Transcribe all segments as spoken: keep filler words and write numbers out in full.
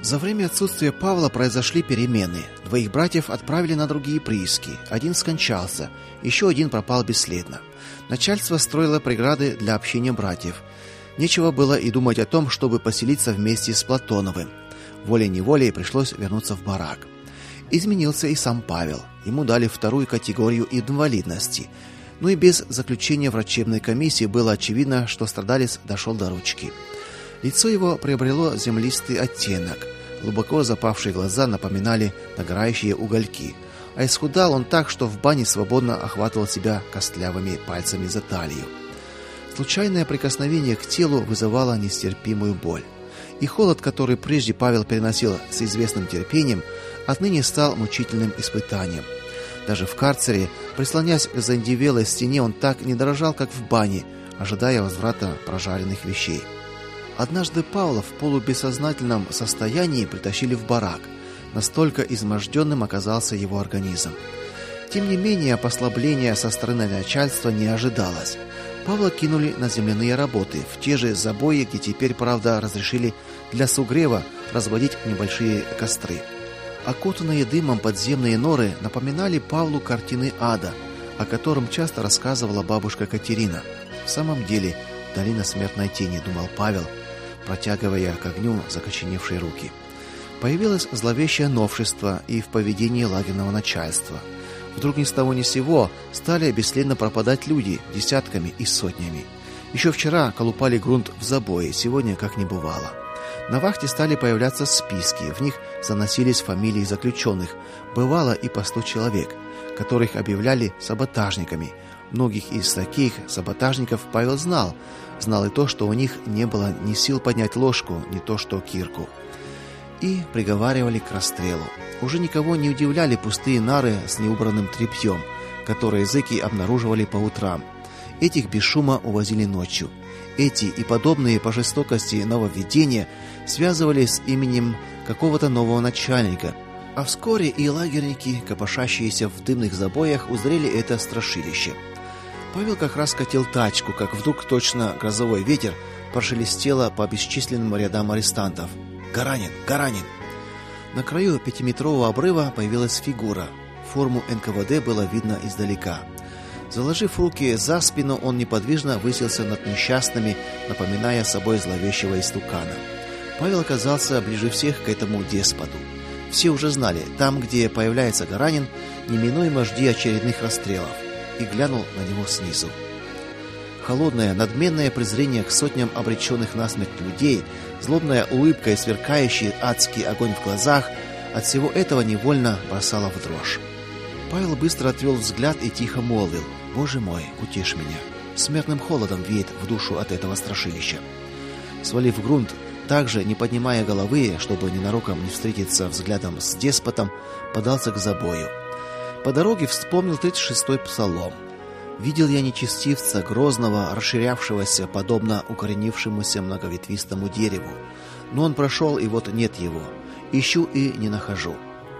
За время отсутствия Павла произошли перемены. Двоих братьев отправили на другие прииски. Один скончался, еще один пропал бесследно. Начальство строило преграды для общения братьев. Нечего было и думать о том, чтобы поселиться вместе с Платоновым. Волей-неволей пришлось вернуться в барак. Изменился и сам Павел. Ему дали вторую категорию инвалидности. Но и без заключения врачебной комиссии было очевидно, что страдалец дошел до ручки. Лицо его приобрело землистый оттенок. Глубоко запавшие глаза напоминали догорающие угольки. А исхудал он так, что в бане свободно охватывал себя костлявыми пальцами за талию. Случайное прикосновение к телу вызывало нестерпимую боль. И холод, который прежде Павел переносил с известным терпением, отныне стал мучительным испытанием. Даже в карцере, прислонясь к заиндевелой стене, он так не дрожал, как в бане, ожидая возврата прожаренных вещей. Однажды Павла в полубессознательном состоянии притащили в барак. Настолько изможденным оказался его организм. Тем не менее, послабления со стороны начальства не ожидалось. Павла кинули на земляные работы, в те же забои, где теперь, правда, разрешили для сугрева разводить небольшие костры. Окутанные дымом подземные норы напоминали Павлу картины ада, о котором часто рассказывала бабушка Катерина. В самом деле, долина смертной тени, думал Павел, протягивая к огню закоченевшие руки. Появилось зловещее новшество и в поведении лагерного начальства. Вдруг ни с того ни с сего стали бесследно пропадать люди десятками и сотнями. Еще вчера колупали грунт в забое, сегодня как не бывало. На вахте стали появляться списки, в них заносились фамилии заключенных, бывало и по сто человек, которых объявляли саботажниками. Многих из таких саботажников Павел знал, знал и то, что у них не было ни сил поднять ложку, ни то что кирку. И приговаривали к расстрелу. Уже никого не удивляли пустые нары с неубранным тряпьем, которые зэки обнаруживали по утрам. Этих без шума увозили ночью. Эти и подобные по жестокости нововведения связывали с именем какого-то нового начальника. А вскоре и лагерники, копошащиеся в дымных забоях, узрели это страшилище. Павел как раз катил тачку, как вдруг точно грозовой ветер прошелестело по бесчисленным рядам арестантов. «Гаранин! Гаранин!» На краю пятиметрового обрыва появилась фигура. Форму эн ка вэ дэ было видно издалека. Заложив руки за спину, он неподвижно высился над несчастными, напоминая собой зловещего истукана. Павел оказался ближе всех к этому деспоту. Все уже знали, там, где появляется Гаранин, неминуемо жди очередных расстрелов. И глянул на него снизу. Холодное, надменное презрение к сотням обреченных на смерть людей, злобная улыбка и сверкающий адский огонь в глазах, от всего этого невольно бросало в дрожь. Павел быстро отвел взгляд и тихо молвил: «Боже мой, утешь меня! Смертным холодом веет в душу от этого страшилища». Свалив грунт, также не поднимая головы, чтобы ненароком не встретиться взглядом с деспотом, подался к забою. По дороге вспомнил тридцать шестой псалом. «Видел я нечестивца, грозного, расширявшегося, подобно укоренившемуся многоветвистому дереву. Но он прошел, и вот нет его. Ищу и не нахожу».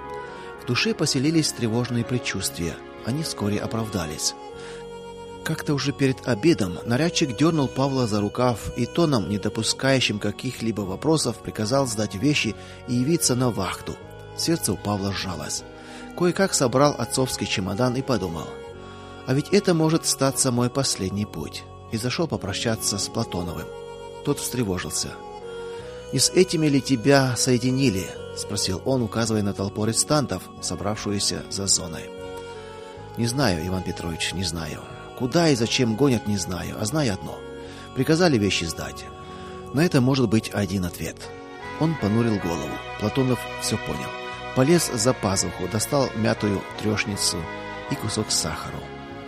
В душе поселились тревожные предчувствия. Они вскоре оправдались. Как-то уже перед обедом нарядчик дернул Павла за рукав и тоном, не допускающим каких-либо вопросов, приказал сдать вещи и явиться на вахту. Сердце у Павла сжалось. Кое-как собрал отцовский чемодан и подумал: а ведь это может статься мой последний путь. И зашел попрощаться с Платоновым. Тот встревожился. «Не с этими ли тебя соединили?» — спросил он, указывая на толпу арестантов, собравшуюся за зоной. «Не знаю, Иван Петрович, не знаю. Куда и зачем гонят, не знаю, а знаю одно. Приказали вещи сдать. На это может быть один ответ». Он понурил голову. Платонов все понял. Полез за пазуху, достал мятую трёшницу и кусок сахару.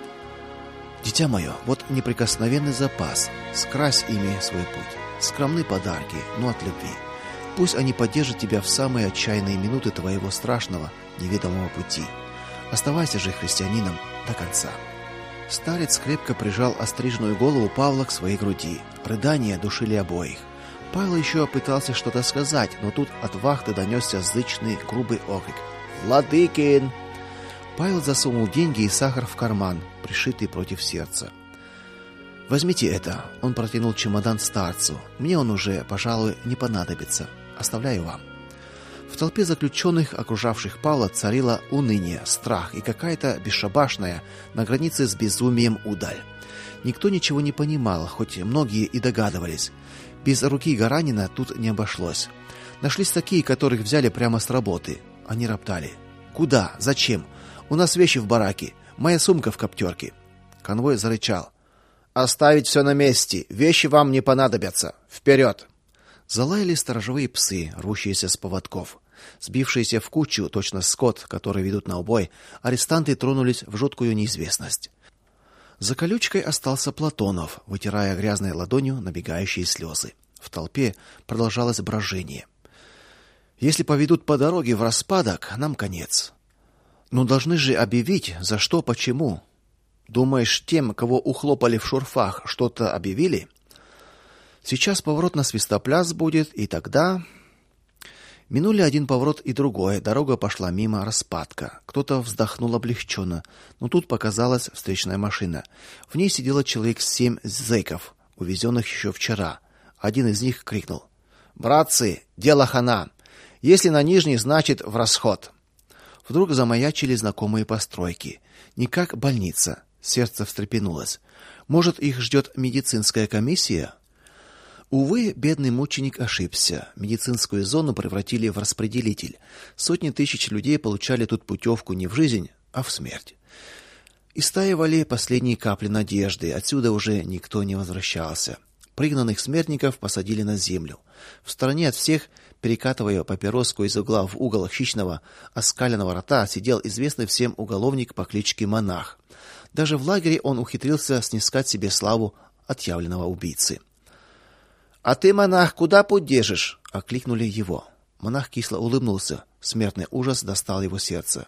«Дитя мое, вот неприкосновенный запас. Скрась ими свой путь. Скромны подарки, но от любви. Пусть они поддержат тебя в самые отчаянные минуты твоего страшного, неведомого пути. Оставайся же христианином до конца». Старец крепко прижал остриженную голову Павла к своей груди. Рыдания душили обоих. Павел еще пытался что-то сказать, но тут от вахты донесся зычный грубый окрик: «Владыкин!» Павел засунул деньги и сахар в карман, пришитый против сердца. «Возьмите это», — он протянул чемодан старцу. «Мне он уже, пожалуй, не понадобится. Оставляю вам». В толпе заключенных, окружавших Павла, царило уныние, страх и какая-то бесшабашная, на границе с безумием удаль. Никто ничего не понимал, хоть многие и догадывались. Без руки Гаранина тут не обошлось. Нашлись такие, которых взяли прямо с работы. Они роптали: "Куда? Зачем? У нас вещи в бараке, моя сумка в коптерке". Конвой зарычал: "Оставить все на месте, вещи вам не понадобятся. Вперед!" Залаяли сторожевые псы, рвущиеся с поводков. Сбившиеся в кучу, точно скот, который ведут на убой, арестанты тронулись в жуткую неизвестность. За колючкой остался Платонов, вытирая грязной ладонью набегающие слезы. В толпе продолжалось брожение. Если поведут по дороге в распадок, нам конец. Но должны же объявить, за что, почему. Думаешь, тем, кого ухлопали в шурфах, что-то объявили? Сейчас поворот на Свистопляс будет, и тогда минули один поворот и другой. Дорога пошла мимо распадка. Кто-то вздохнул облегченно, но тут показалась встречная машина. В ней сидело человек семь зэков, увезенных еще вчера. Один из них крикнул: "Братцы, дело хана. Если на Нижний, значит, в расход". Вдруг замаячили знакомые постройки. Не как больница. Сердце встрепенулось. Может, их ждет медицинская комиссия? Увы, бедный мученик ошибся. Медицинскую зону превратили в распределитель. Сотни тысяч людей получали тут путевку не в жизнь, а в смерть. Истаивали последние капли надежды. Отсюда уже никто не возвращался. Пригнанных смертников посадили на землю. В стороне от всех, перекатывая папироску из угла в угол хищного оскаленного рота, сидел известный всем уголовник по кличке Монах. Даже в лагере он ухитрился снискать себе славу отъявленного убийцы. "А ты, монах, куда путь держишь?" окликнули его. Монах кисло улыбнулся. Смертный ужас достал его сердце.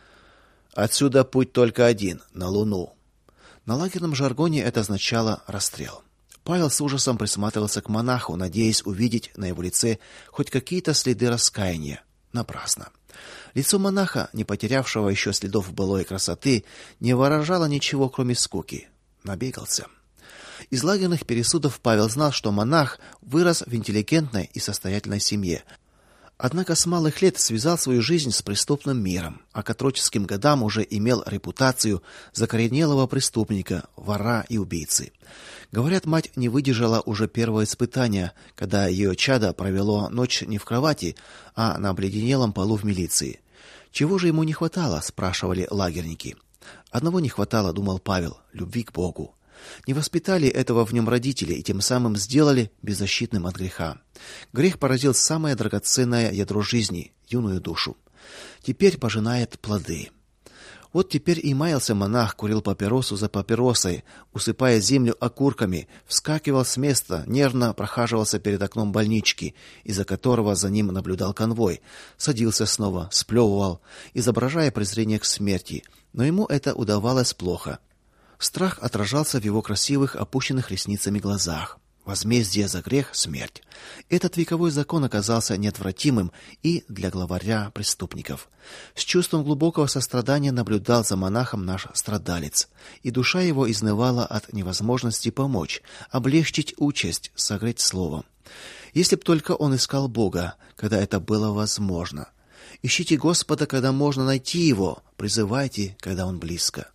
"Отсюда путь только один на Луну". На лагерном жаргоне это означало расстрел. Павел с ужасом присматривался к монаху, надеясь увидеть на его лице хоть какие-то следы раскаяния. Напрасно. Лицо монаха, не потерявшего еще следов былой красоты, не выражало ничего, кроме скуки. Набегался. Из лагерных пересудов Павел знал, что монах вырос в интеллигентной и состоятельной семье. Однако с малых лет связал свою жизнь с преступным миром, а к отроческим годам уже имел репутацию закоренелого преступника, вора и убийцы. Говорят, мать не выдержала уже первого испытания, когда ее чадо провело ночь не в кровати, а на обледенелом полу в милиции. Чего же ему не хватало, спрашивали лагерники. Одного не хватало, думал Павел, любви к Богу. Не воспитали этого в нем родители и тем самым сделали беззащитным от греха. Грех поразил самое драгоценное ядро жизни юную душу. Теперь пожинает плоды. Вот теперь и маялся монах, курил папиросу за папиросой, усыпая землю окурками, вскакивал с места, нервно прохаживался перед окном больнички, из-за которого за ним наблюдал конвой, садился снова, сплевывал, изображая презрение к смерти, но ему это удавалось плохо. Страх отражался в его красивых, опущенных ресницами глазах. Возмездие за грех смерть. Этот вековой закон оказался неотвратимым и для главаря преступников. С чувством глубокого сострадания наблюдал за монахом наш страдалец, и душа его изнывала от невозможности помочь, облегчить участь, согреть словом. Если б только он искал Бога, когда это было возможно. Ищите Господа, когда можно найти его, призывайте, когда он близко.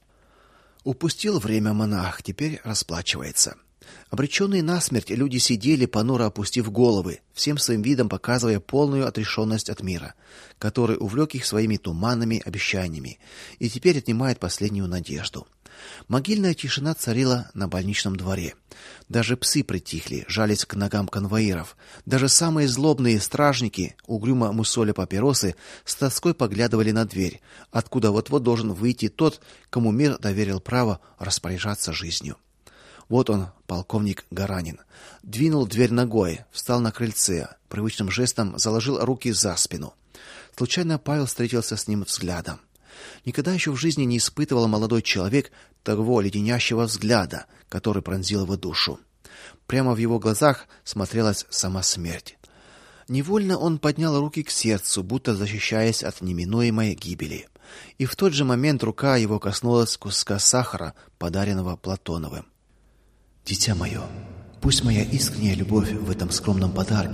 Упустил время монах, теперь расплачивается. Обреченные на смерть люди сидели, понуро опустив головы, всем своим видом показывая полную отрешенность от мира, который увлек их своими туманными обещаниями и теперь отнимает последнюю надежду. Могильная тишина царила на больничном дворе. Даже псы притихли, жались к ногам конвоиров. Даже самые злобные стражники, угрюмо мусоля папиросы, с тоской поглядывали на дверь, откуда вот-вот должен выйти тот, кому мир доверил право распоряжаться жизнью. Вот он, полковник Гаранин. Двинул дверь ногой, встал на крыльце, привычным жестом заложил руки за спину. Случайно Павел встретился с ним взглядом. Никогда еще в жизни не испытывал молодой человек того леденящего взгляда, который пронзил его душу. Прямо в его глазах смотрелась сама смерть. Невольно он поднял руки к сердцу, будто защищаясь от неминуемой гибели. И в тот же момент рука его коснулась куска сахара, подаренного Платоновым. Дитя мое, пусть моя искренняя любовь в этом скромном подарке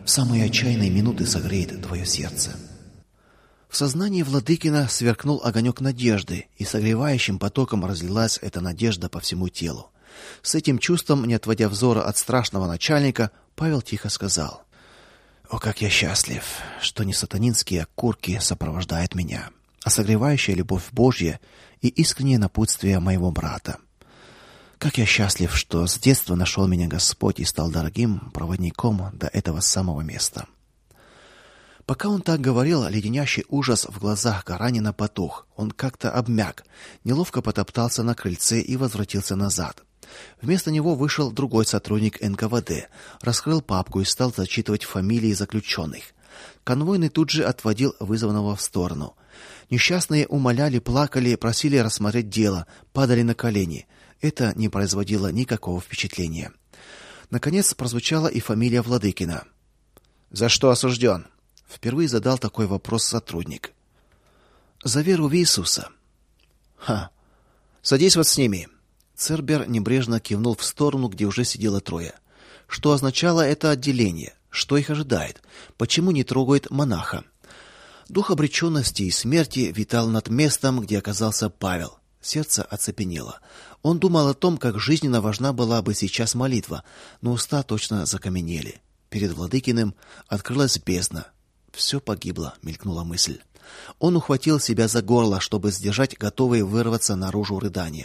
в самые отчаянные минуты согреет твое сердце. В сознании Владыкина сверкнул огонек надежды, и согревающим потоком разлилась эта надежда по всему телу. С этим чувством, не отводя взора от страшного начальника, Павел тихо сказал: «О, как я счастлив, что не сатанинские окурки сопровождают меня, а согревающая любовь Божья и искреннее напутствие моего брата. Как я счастлив, что с детства нашел меня Господь и стал дорогим проводником до этого самого места». Пока он так говорил, леденящий ужас в глазах Гаранина потух. Он как-то обмяк, неловко потоптался на крыльце и возвратился назад. Вместо него вышел другой сотрудник эн ка вэ дэ, раскрыл папку и стал зачитывать фамилии заключенных. Конвойный тут же отводил вызванного в сторону. Несчастные умоляли, плакали, просили рассмотреть дело, падали на колени. Это не производило никакого впечатления. Наконец прозвучала и фамилия Владыкина. «За что осужден?» Впервые задал такой вопрос сотрудник. «За веру в Иисуса». «Ха! Садись вот с ними». Цербер небрежно кивнул в сторону, где уже сидело трое. Что означало это отделение? Что их ожидает? Почему не трогают монаха? Дух обреченности и смерти витал над местом, где оказался Павел. Сердце оцепенело. Он думал о том, как жизненно важна была бы сейчас молитва, но уста точно закаменели. Перед Владыкиным открылась бездна. Все погибло, мелькнула мысль. Он ухватил себя за горло, чтобы сдержать готовые вырваться наружу рыдания.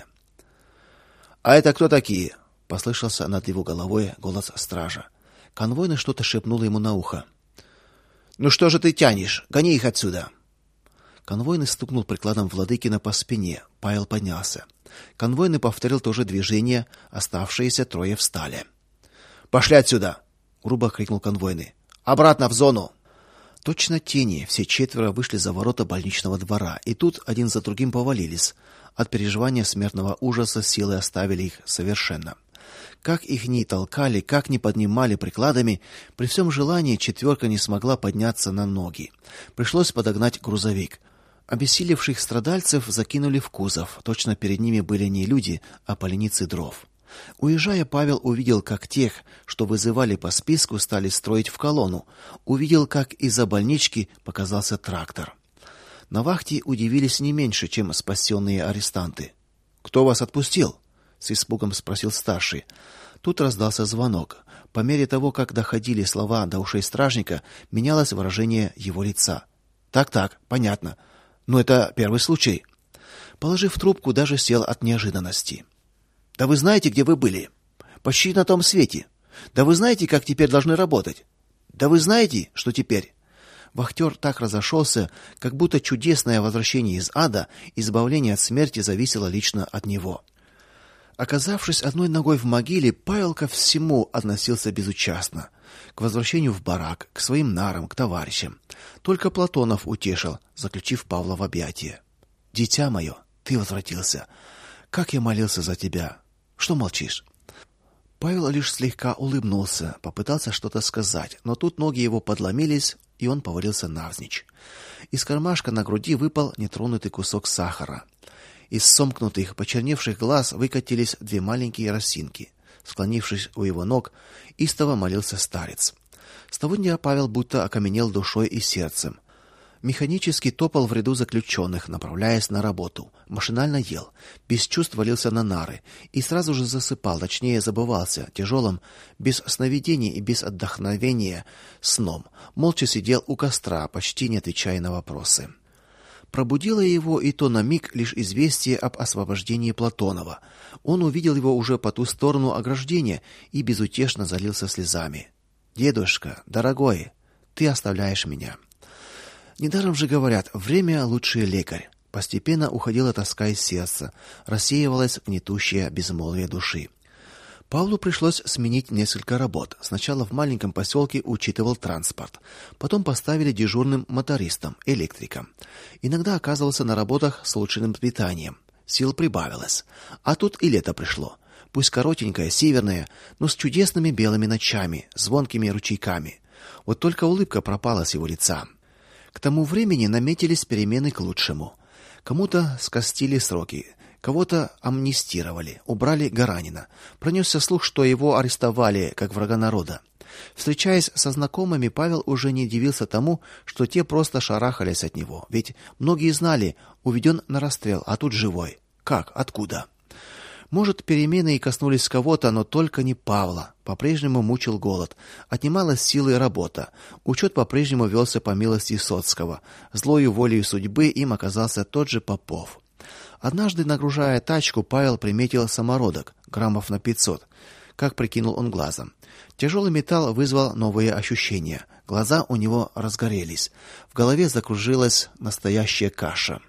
«А это кто такие?» — послышался над его головой голос стража. Конвойный что-то шепнул ему на ухо. «Ну что же ты тянешь? Гони их отсюда!» Конвойный стукнул прикладом Владыкина по спине. Павел поднялся. Конвойный повторил то же движение, оставшиеся трое встали. «Пошли отсюда!» — грубо крикнул конвойный. «Обратно в зону!» Точно тени, все четверо вышли за ворота больничного двора, и тут один за другим повалились. От переживания смертного ужаса силы оставили их совершенно. Как их ни толкали, как ни поднимали прикладами, при всем желании четверка не смогла подняться на ноги. Пришлось подогнать грузовик. Обессилевших страдальцев закинули в кузов. Точно перед ними были не люди, а поленицы дров. Уезжая, Павел увидел, как тех, что вызывали по списку, стали строить в колонну. Увидел, как из-за больнички показался трактор. На вахте удивились не меньше, чем спасенные арестанты. «Кто вас отпустил?» — с испугом спросил старший. Тут раздался звонок. По мере того, как доходили слова до ушей стражника, менялось выражение его лица. «Так-так, понятно. Но это первый случай». Положив трубку, даже сел от неожиданности. «Да вы знаете, где вы были? Почти на том свете. Да вы знаете, как теперь должны работать? Да вы знаете, что теперь?» Вахтер так разошелся, как будто чудесное возвращение из ада, избавление от смерти зависело лично от него. Оказавшись одной ногой в могиле, Павел ко всему относился безучастно. К возвращению в барак, к своим нарам, к товарищам. Только Платонов утешил, заключив Павла в объятия. «Дитя мое, ты возвратился. Как я молился за тебя. Что молчишь?» Павел лишь слегка улыбнулся, попытался что-то сказать, но тут ноги его подломились, и он повалился навзничь. Из кармашка на груди выпал нетронутый кусок сахара. Из сомкнутых, почерневших глаз выкатились две маленькие росинки. Склонившись у его ног, истово молился старец. С того дня Павел будто окаменел душой и сердцем. Механически топал в ряду заключенных, направляясь на работу. Машинально ел, без чувств валился на нары и сразу же засыпал, точнее забывался, тяжелым, без сновидений и без отдохновения сном. Молча сидел у костра, почти не отвечая на вопросы. Пробудило его и то на миг лишь известие об освобождении Платонова. Он увидел его уже по ту сторону ограждения и безутешно залился слезами. «Дедушка, дорогой, ты оставляешь меня». Недаром же говорят: время лучший лекарь. Постепенно уходила тоска из сердца, рассеивалось гнетущее безмолвие души. Павлу пришлось сменить несколько работ. Сначала в маленьком поселке учитывал транспорт, потом поставили дежурным мотористом, электриком. Иногда оказывался на работах с улучшенным питанием. Сил прибавилось. А тут и лето пришло. Пусть коротенькое, северное, но с чудесными белыми ночами, звонкими ручейками. Вот только улыбка пропала с его лица. К тому времени наметились перемены к лучшему. Кому-то скостили сроки, кого-то амнистировали, убрали Гаранина. Пронесся слух, что его арестовали как врага народа. Встречаясь со знакомыми, Павел уже не удивился тому, что те просто шарахались от него. Ведь многие знали, уведен на расстрел, а тут живой. Как? Откуда? Может, перемены и коснулись кого-то, но только не Павла. По-прежнему мучил голод, отнималась силы и работа. Учет по-прежнему велся по милости Соцкого. Злою волею судьбы им оказался тот же Попов. Однажды, нагружая тачку, Павел приметил самородок, граммов на пятьсот. Как прикинул он глазом. Тяжелый металл вызвал новые ощущения. Глаза у него разгорелись. В голове закружилась настоящая каша.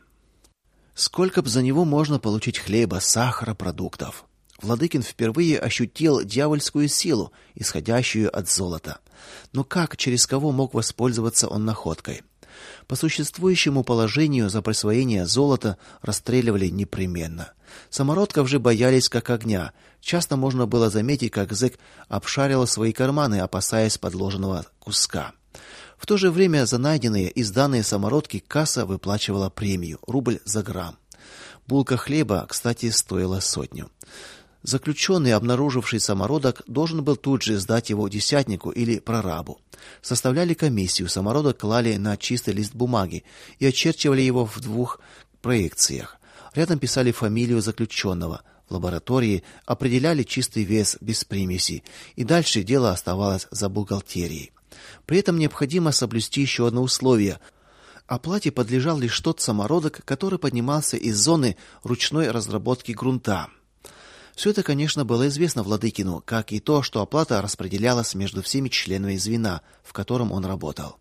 Сколько б за него можно получить хлеба, сахара, продуктов? Владыкин впервые ощутил дьявольскую силу, исходящую от золота. Но как, через кого мог воспользоваться он находкой? По существующему положению за присвоение золота расстреливали непременно. Самородков же боялись как огня. Часто можно было заметить, как зэк обшарил свои карманы, опасаясь подложенного куска. В то же время за найденные и сданные самородки касса выплачивала премию рубль за грамм. Булка хлеба, кстати, стоила сотню. Заключенный, обнаруживший самородок, должен был тут же сдать его десятнику или прорабу. Составляли комиссию, самородок клали на чистый лист бумаги и очерчивали его в двух проекциях. Рядом писали фамилию заключенного. В лаборатории определяли чистый вес без примесей, и дальше дело оставалось за бухгалтерией. При этом необходимо соблюсти еще одно условие. Оплате подлежал лишь тот самородок, который поднимался из зоны ручной разработки грунта. Все это, конечно, было известно Владыкину, как и то, что оплата распределялась между всеми членами звена, в котором он работал.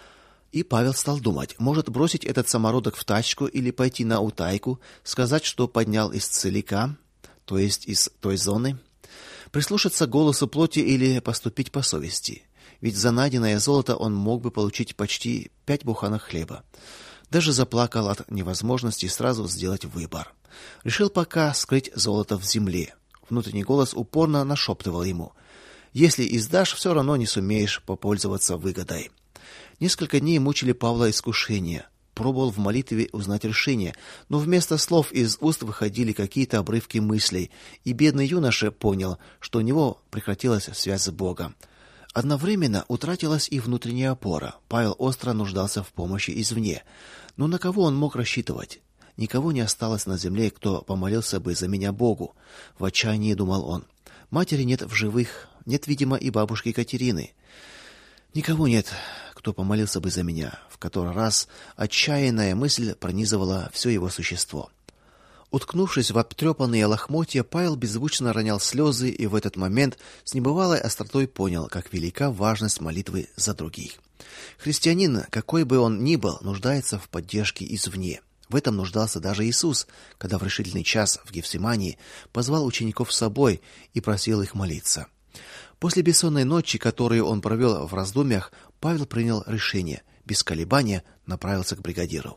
И Павел стал думать, может бросить этот самородок в тачку или пойти на утайку, сказать, что поднял из целика, то есть из той зоны, прислушаться к голосу плоти или поступить по совести. Ведь за найденное золото он мог бы получить почти пять буханок хлеба. Даже заплакал от невозможности сразу сделать выбор. Решил пока скрыть золото в земле. Внутренний голос упорно нашептывал ему: если издашь, все равно не сумеешь попользоваться выгодой. Несколько дней мучили Павла искушения. Пробовал в молитве узнать решение, но вместо слов из уст выходили какие-то обрывки мыслей, и бедный юноша понял, что у него прекратилась связь с Богом. Одновременно утратилась и внутренняя опора. Павел остро нуждался в помощи извне. Но на кого он мог рассчитывать? Никого не осталось на земле, кто помолился бы за меня Богу. В отчаянии думал он. Матери нет в живых, нет, видимо, и бабушки Катерины. Никого нет, кто помолился бы за меня. В который раз отчаянная мысль пронизывала все его существо. Уткнувшись в обтрепанные лохмотья, Павел беззвучно ронял слезы и в этот момент с небывалой остротой понял, как велика важность молитвы за других. Христианин, какой бы он ни был, нуждается в поддержке извне. В этом нуждался даже Иисус, когда в решительный час в Гефсимании позвал учеников с собой и просил их молиться. После бессонной ночи, которую он провел в раздумьях, Павел принял решение, без колебания направился к бригадиру.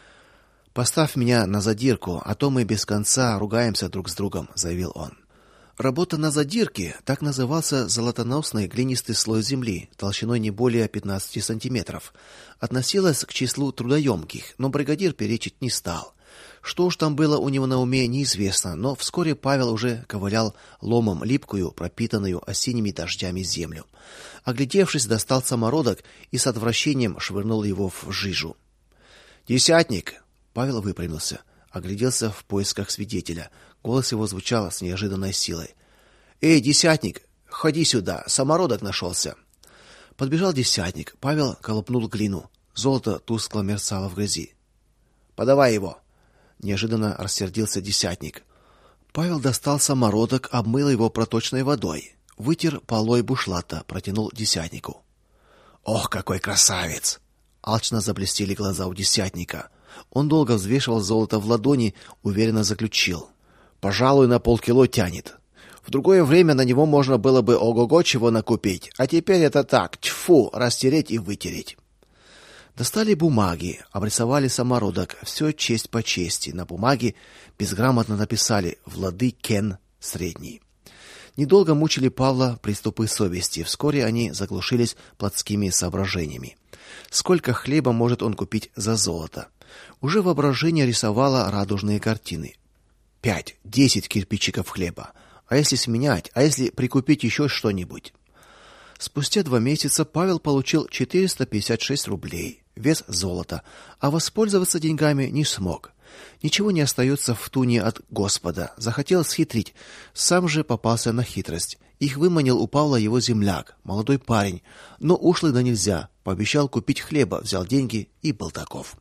Поставь меня на задирку, а то мы без конца ругаемся друг с другом, заявил он. Работа на задирке, так назывался золотоносный глинистый слой земли, толщиной не более пятнадцати сантиметров, относилась к числу трудоемких, но бригадир перечить не стал. Что уж там было у него на уме, неизвестно, но вскоре Павел уже ковылял ломом липкую, пропитанную осенними дождями землю. Оглядевшись, достал самородок и с отвращением швырнул его в жижу. Десятник! Павел выпрямился, огляделся в поисках свидетеля. Голос его звучал с неожиданной силой. Эй, десятник, ходи сюда, самородок нашелся. Подбежал десятник. Павел колупнул глину. Золото тускло мерцало в грязи. Подавай его, неожиданно рассердился десятник. Павел достал самородок, обмыл его проточной водой, вытер полой бушлата, протянул десятнику. Ох, какой красавец! Алчно заблестели глаза у десятника. Он долго взвешивал золото в ладони, уверенно заключил: "Пожалуй, на полкило тянет. В другое время на него можно было бы ого-го чего накупить, а теперь это так, тьфу, растереть и вытереть". Достали бумаги, обрисовали самородок, все честь по чести. На бумаге безграмотно написали: "Владыкин средний". Недолго мучили Павла приступы совести. Вскоре они заглушились плотскими соображениями. Сколько хлеба может он купить за золото? Уже воображение рисовало радужные картины. Пять, десять кирпичиков хлеба. А если сменять, а если прикупить еще что-нибудь? Спустя два месяца Павел получил четыреста пятьдесят шесть рублей, вес золота, а воспользоваться деньгами не смог. Ничего не остается в туне от Господа. Захотел схитрить, сам же попался на хитрость. Их выманил у Павла его земляк, молодой парень, но ушлый да нельзя. Пообещал купить хлеба, взял деньги и был таков.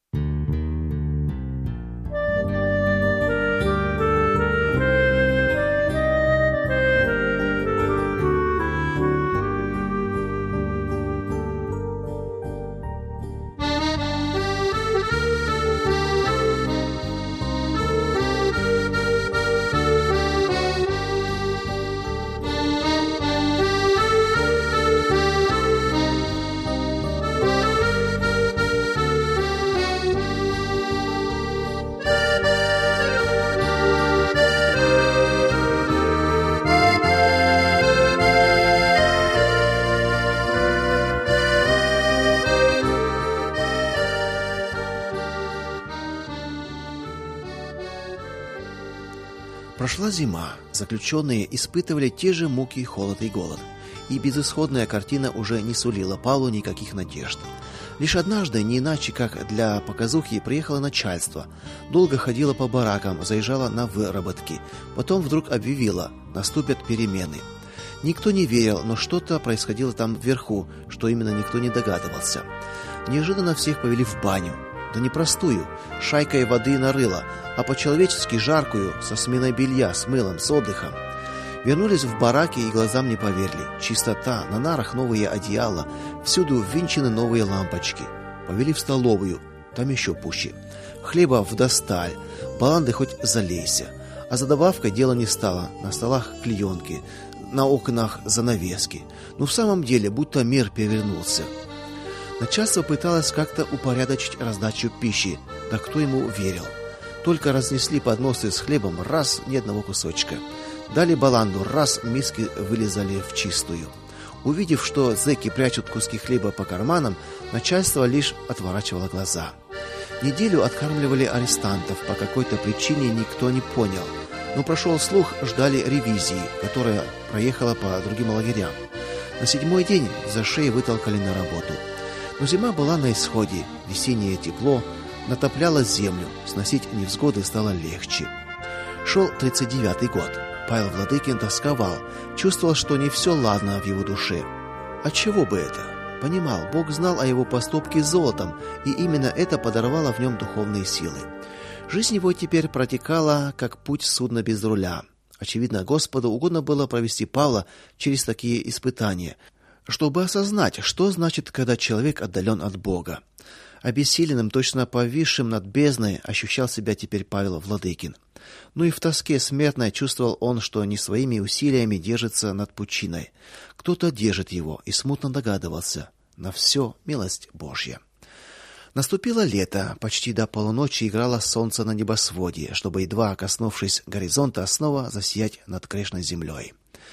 Прошла зима, заключенные испытывали те же муки, холод и голод, и безысходная картина уже не сулила Павлу никаких надежд. Лишь однажды, не иначе как для показухи, приехало начальство, долго ходило по баракам, заезжало на выработки, потом вдруг объявило: наступят перемены. Никто не верил, но что-то происходило там вверху, что именно никто не догадывался. Неожиданно всех повели в баню. Да не простую, шайкой воды нарыло, а по-человечески жаркую, со сменой белья, с мылом, с отдыхом. Вернулись в бараки и глазам не поверили. Чистота, на нарах новые одеяла, всюду ввинчены новые лампочки. Повели в столовую, там еще пуще. Хлеба вдосталь, баланды хоть залейся. А за добавкой дело не стало, на столах клеенки, на окнах занавески. Но в самом деле будто мир перевернулся. Начальство пыталось как-то упорядочить раздачу пищи, да кто ему верил. Только разнесли подносы с хлебом, раз, ни одного кусочка. Дали баланду, раз, миски вылезали в чистую. Увидев, что зэки прячут куски хлеба по карманам, начальство лишь отворачивало глаза. Неделю откармливали арестантов, по какой-то причине никто не понял. Но прошел слух, ждали ревизии, которая проехала по другим лагерям. На седьмой день за шеи вытолкали на работу. Но зима была на исходе, весеннее тепло натопляло землю, сносить невзгоды стало легче. Шел тридцать девятый год. Павел Владыкин тосковал, чувствовал, что не все ладно в его душе. Отчего бы это? Понимал, Бог знал о его поступке золотом, и именно это подорвало в нем духовные силы. Жизнь его теперь протекала, как путь судна без руля. Очевидно, Господу угодно было провести Павла через такие испытания, чтобы осознать, что значит, когда человек отдален от Бога. Обессиленным, точно повисшим над бездной, ощущал себя теперь Павел Владыкин. Ну и в тоске смертной чувствовал он, что не своими усилиями держится над пучиной. Кто-то держит его, и смутно догадывался: на все милость Божья. Наступило лето, почти до полуночи играло солнце на небосводе, чтобы, едва коснувшись горизонта, снова засиять над грешной землей.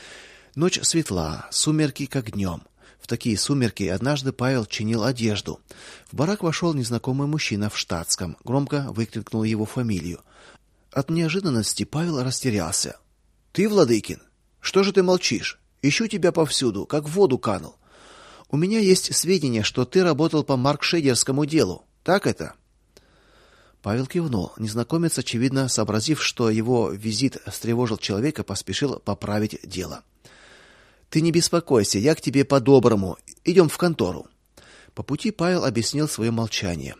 Ночь светла, сумерки как днем. В такие сумерки однажды Павел чинил одежду. В барак вошел незнакомый мужчина в штатском, громко выкрикнул его фамилию. От неожиданности Павел растерялся. Ты, Владыкин? Что же ты молчишь? Ищу тебя повсюду, как в воду канул. У меня есть сведения, что ты работал по маркшейдерскому делу. Так это? Павел кивнул. Незнакомец, очевидно, сообразив, что его визит встревожил человека, поспешил поправить дело. Ты не беспокойся, я к тебе по-доброму. Идем в контору. По пути Павел объяснил свое молчание.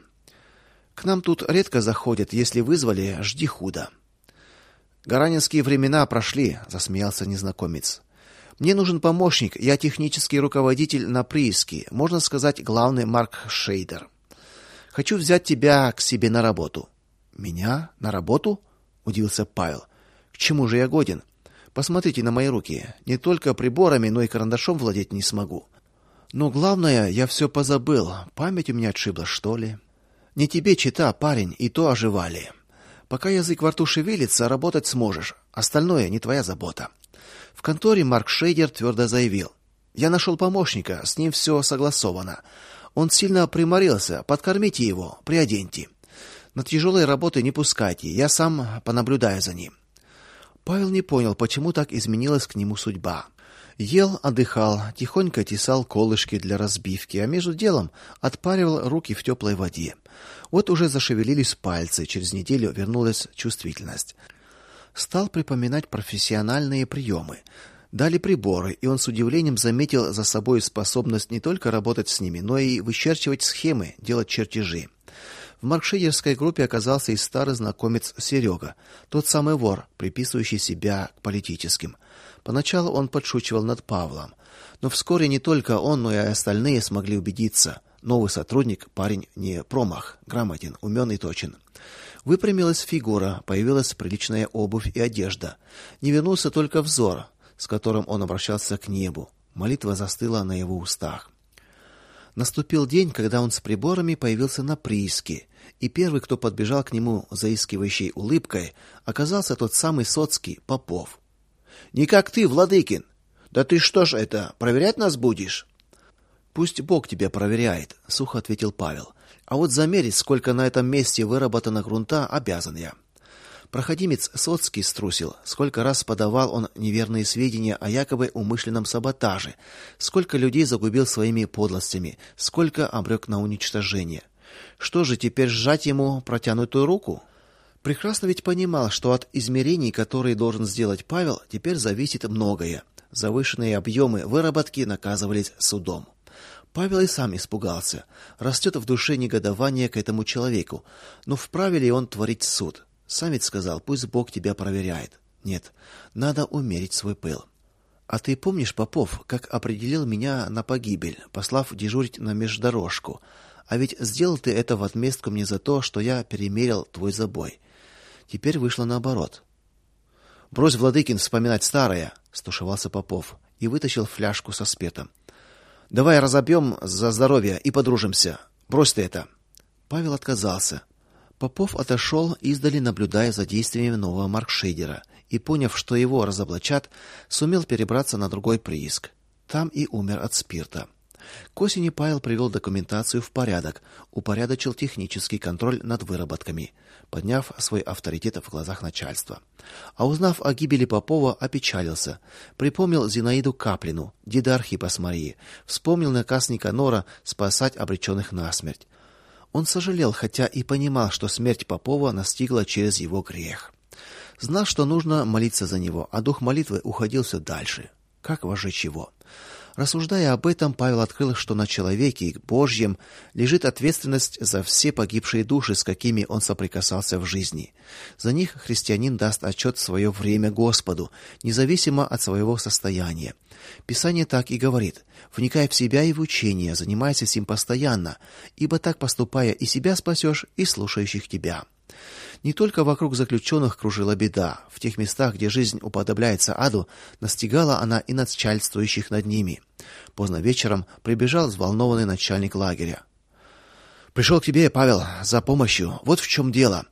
К нам тут редко заходят, если вызвали, жди худо. Гаранинские времена прошли, засмеялся незнакомец. Мне нужен помощник, я технический руководитель на прииске, можно сказать, главный маркшейдер. Хочу взять тебя к себе на работу. Меня на работу? Удивился Павел. К чему же я годен? Посмотрите на мои руки. Не только приборами, но и карандашом владеть не смогу. Но главное, я все позабыл. Память у меня отшибла, что ли? Не тебе чита, парень, и то оживали. Пока язык во рту шевелится, работать сможешь. Остальное не твоя забота. В конторе маркшейдер твердо заявил: "Я нашел помощника, с ним все согласовано. Он сильно приморился, подкормите его, приоденьте. На тяжелой работы не пускайте, я сам понаблюдаю за ним". Павел не понял, почему так изменилась к нему судьба. Ел, отдыхал, тихонько тесал колышки для разбивки, а между делом отпаривал руки в теплой воде. Вот уже зашевелились пальцы, через неделю вернулась чувствительность. Стал припоминать профессиональные приемы. Дали приборы, и он с удивлением заметил за собой способность не только работать с ними, но и вычерчивать схемы, делать чертежи. В маркшейдерской группе оказался и старый знакомец Серега, тот самый вор, приписывающий себя к политическим. Поначалу он подшучивал над Павлом, но вскоре не только он, но и остальные смогли убедиться: новый сотрудник парень не промах, грамотен, умен и точен. Выпрямилась фигура, появилась приличная обувь и одежда. Не вернулся только взор, с которым он обращался к небу. Молитва застыла на его устах. Наступил день, когда он с приборами появился на прииске, и первый, кто подбежал к нему заискивающей улыбкой, оказался тот самый Соцкий, Попов. "Не как ты, Владыкин. Да ты что ж это, проверять нас будешь?" "Пусть Бог тебя проверяет", сухо ответил Павел. "А вот замерить, сколько на этом месте выработано грунта, обязан я". Проходимец Соцкий струсил, сколько раз подавал он неверные сведения о якобы умышленном саботаже, сколько людей загубил своими подлостями, сколько обрек на уничтожение. Что же теперь, сжать ему протянутую руку? Прекрасно ведь понимал, что от измерений, которые должен сделать Павел, теперь зависит многое. Завышенные объемы выработки наказывались судом. Павел и сам испугался. Растет в душе негодование к этому человеку, но вправе ли он творить суд? Сам ведь сказал: "Пусть Бог тебя проверяет". Нет, надо умерить свой пыл. "А ты помнишь, Попов, как определил меня на погибель, послав дежурить на междорожку? А ведь сделал ты это в отместку мне за то, что я перемерил твой забой. Теперь вышло наоборот". "Брось, Владыкин, вспоминать старое", стушевался Попов и вытащил фляжку со спиртом. "Давай разобьем за здоровье и подружимся. Брось ты это". Павел отказался. Попов отошел, издали наблюдая за действиями нового маркшейдера, и, поняв, что его разоблачат, сумел перебраться на другой прииск. Там и умер от спирта. К осени Павел привел документацию в порядок, упорядочил технический контроль над выработками, подняв свой авторитет в глазах начальства. А узнав о гибели Попова, опечалился, припомнил Зинаиду Каплину, деда Архипа с Марии, вспомнил наказ Никанора спасать обреченных на смерть. Он сожалел, хотя и понимал, что смерть Попова настигла через его грех. Знал, что нужно молиться за него, а дух молитвы уходил все дальше. Как возжечь его? Рассуждая об этом, Павел открыл, что на человеке Божьем лежит ответственность за все погибшие души, с какими он соприкасался в жизни. За них христианин даст отчет в свое время Господу, независимо от своего состояния. Писание так и говорит: "Вникай в себя и в учение, занимайся сим постоянно, ибо так поступая и себя спасешь, и слушающих тебя". Не только вокруг заключенных кружила беда. В тех местах, где жизнь уподобляется аду, настигала она и начальствующих над ними. Поздно вечером прибежал взволнованный начальник лагеря. "Пришел к тебе, Павел, за помощью. Вот в чем дело.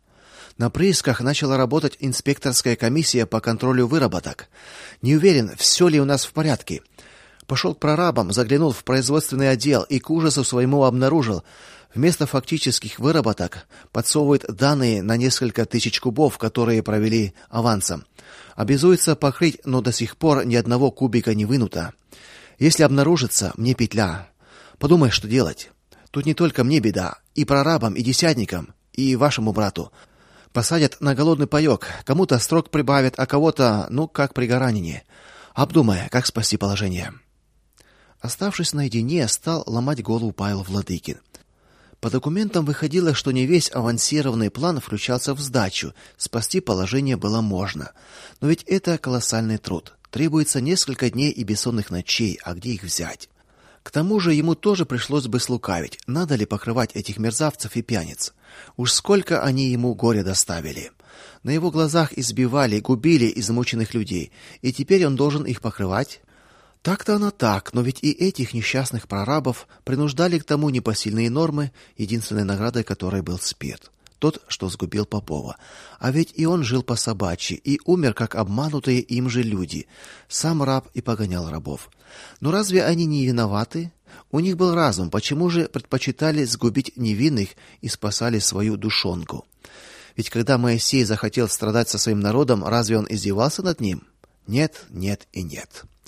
На приисках начала работать инспекторская комиссия по контролю выработок. Не уверен, все ли у нас в порядке. Пошел к прорабам, заглянул в производственный отдел и к ужасу своему обнаружил: вместо фактических выработок подсовывают данные на несколько тысяч кубов, которые провели авансом. Обязуются покрыть, но до сих пор ни одного кубика не вынуто. Если обнаружится, мне петля. Подумай, что делать. Тут не только мне беда, и прорабам, и десятникам, и вашему брату. Посадят на голодный паёк, кому-то срок прибавят, а кого-то, ну, как при Гаранине. Обдумай, как спасти положение". Оставшись наедине, стал ломать голову Павел Владыкин. По документам выходило, что не весь авансированный план включался в сдачу. Спасти положение было можно. Но ведь это колоссальный труд. Требуется несколько дней и бессонных ночей, а где их взять? К тому же ему тоже пришлось бы слукавить. Надо ли покрывать этих мерзавцев и пьяниц? Уж сколько они ему горя доставили. На его глазах избивали, губили измученных людей, и теперь он должен их покрывать? Так-то оно так, но ведь и этих несчастных прорабов принуждали к тому непосильные нормы, единственной наградой которой был спирт, тот, что сгубил Попова. А ведь и он жил по-собачьи и умер, как обманутые им же люди. Сам раб и погонял рабов. Но разве они не виноваты? У них был разум, почему же предпочитали сгубить невинных и спасали свою душонку? Ведь когда Моисей захотел страдать со своим народом, разве он издевался над ним? Нет, нет и нет.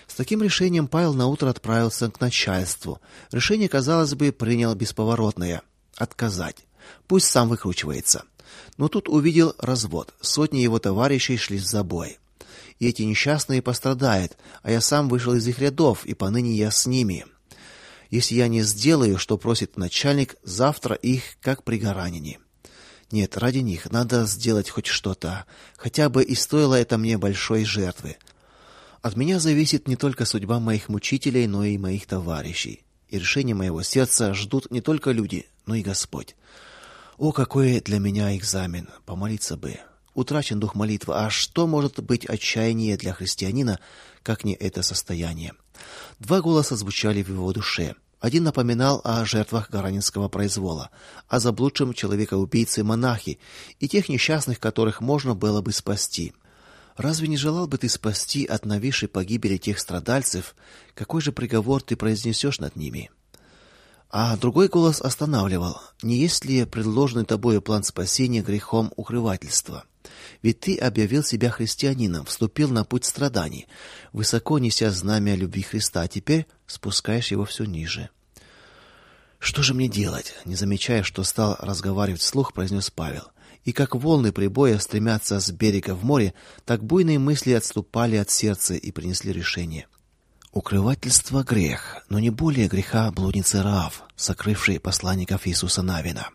С таким решением Павел наутро отправился к начальству. Решение, казалось бы, принял бесповоротное отказать. Пусть сам выкручивается. Но тут увидел развод. Сотни его товарищей шли в забой. И эти несчастные пострадают, а я сам вышел из их рядов, и поныне я с ними. Если я не сделаю, что просит начальник, завтра их как при гаранине. Нет, ради них надо сделать хоть что-то, хотя бы и стоило это мне большой жертвы. От меня зависит не только судьба моих мучителей, но и моих товарищей. И решение моего сердца ждут не только люди, но и Господь. О, какой для меня экзамен! Помолиться бы. Утрачен дух молитвы, а что может быть отчаяние для христианина, как не это состояние? Два голоса звучали в его душе. Один напоминал о жертвах гаранинского произвола, о заблудшем человека-убийце-монахе и тех несчастных, которых можно было бы спасти. Разве не желал бы ты спасти от нависшей погибели тех страдальцев? Какой же приговор ты произнесешь над ними? А другой голос останавливал. Не есть ли предложенный тобою план спасения грехом укрывательства? Ведь ты объявил себя христианином, вступил на путь страданий, высоко неся знамя любви Христа, а теперь спускаешь его все ниже. Что же мне делать? Не замечая, что стал разговаривать вслух, произнес Павел. И как волны прибоя стремятся с берега в море, так буйные мысли отступали от сердца и принесли решение. Укрывательство — грех, но не более греха блудницы Раав, сокрывшей посланников Иисуса Навина.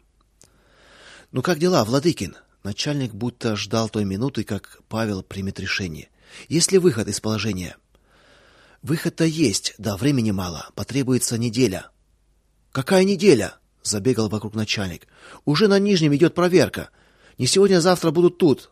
Ну как дела, Владыкин? Начальник будто ждал той минуты, как Павел примет решение. Есть ли выход из положения? Выход-то есть, да времени мало, потребуется неделя. Какая неделя? Забегал вокруг начальник. Уже на Нижнем идет проверка. Не сегодня, а завтра будут тут.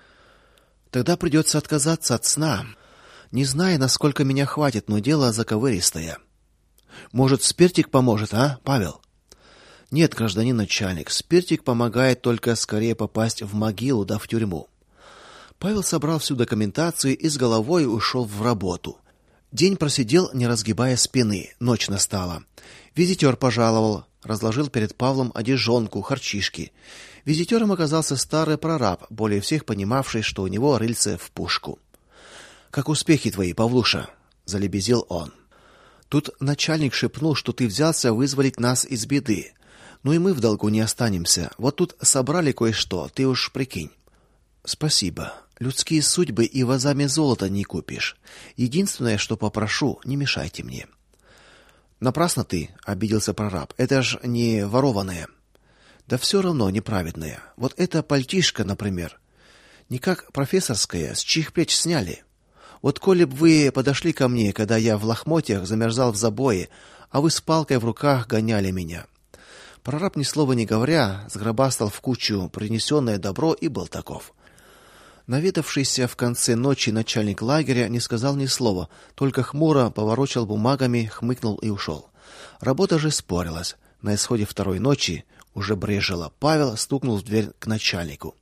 Тогда придется отказаться от сна. Не знаю, насколько меня хватит, но дело заковыристое. Может, спиртик поможет, а, Павел? Нет, гражданин начальник, спиртик помогает только скорее попасть в могилу да в тюрьму. Павел собрал всю документацию и с головой ушел в работу. День просидел, не разгибая спины. Ночь настала. Визитер пожаловал, разложил перед Павлом одежонку, харчишки. Визитером оказался старый прораб, более всех понимавший, что у него рыльце в пушку. Как успехи твои, Павлуша? Залебезил он. Тут начальник шепнул, что ты взялся вызволить нас из беды. Ну и мы в долгу не останемся. Вот тут собрали кое-что, ты уж прикинь. Спасибо. Людские судьбы и вазами золота не купишь. Единственное, что попрошу, не мешайте мне. Напрасно ты, обиделся прораб. Это ж не ворованное. Да все равно неправедное. Вот эта пальтишка, например, не как профессорская, с чьих плеч сняли. Вот коли б вы подошли ко мне, когда я в лохмотьях замерзал в забое, а вы с палкой в руках гоняли меня. Прораб, ни слова не говоря, сгробастал в кучу принесенное добро и был таков. Наведавшийся в конце ночи начальник лагеря не сказал ни слова, только хмуро поворочил бумагами, хмыкнул и ушел. Работа же спорилась. На исходе второй ночи уже брежило. Павел стукнул в дверь к начальнику.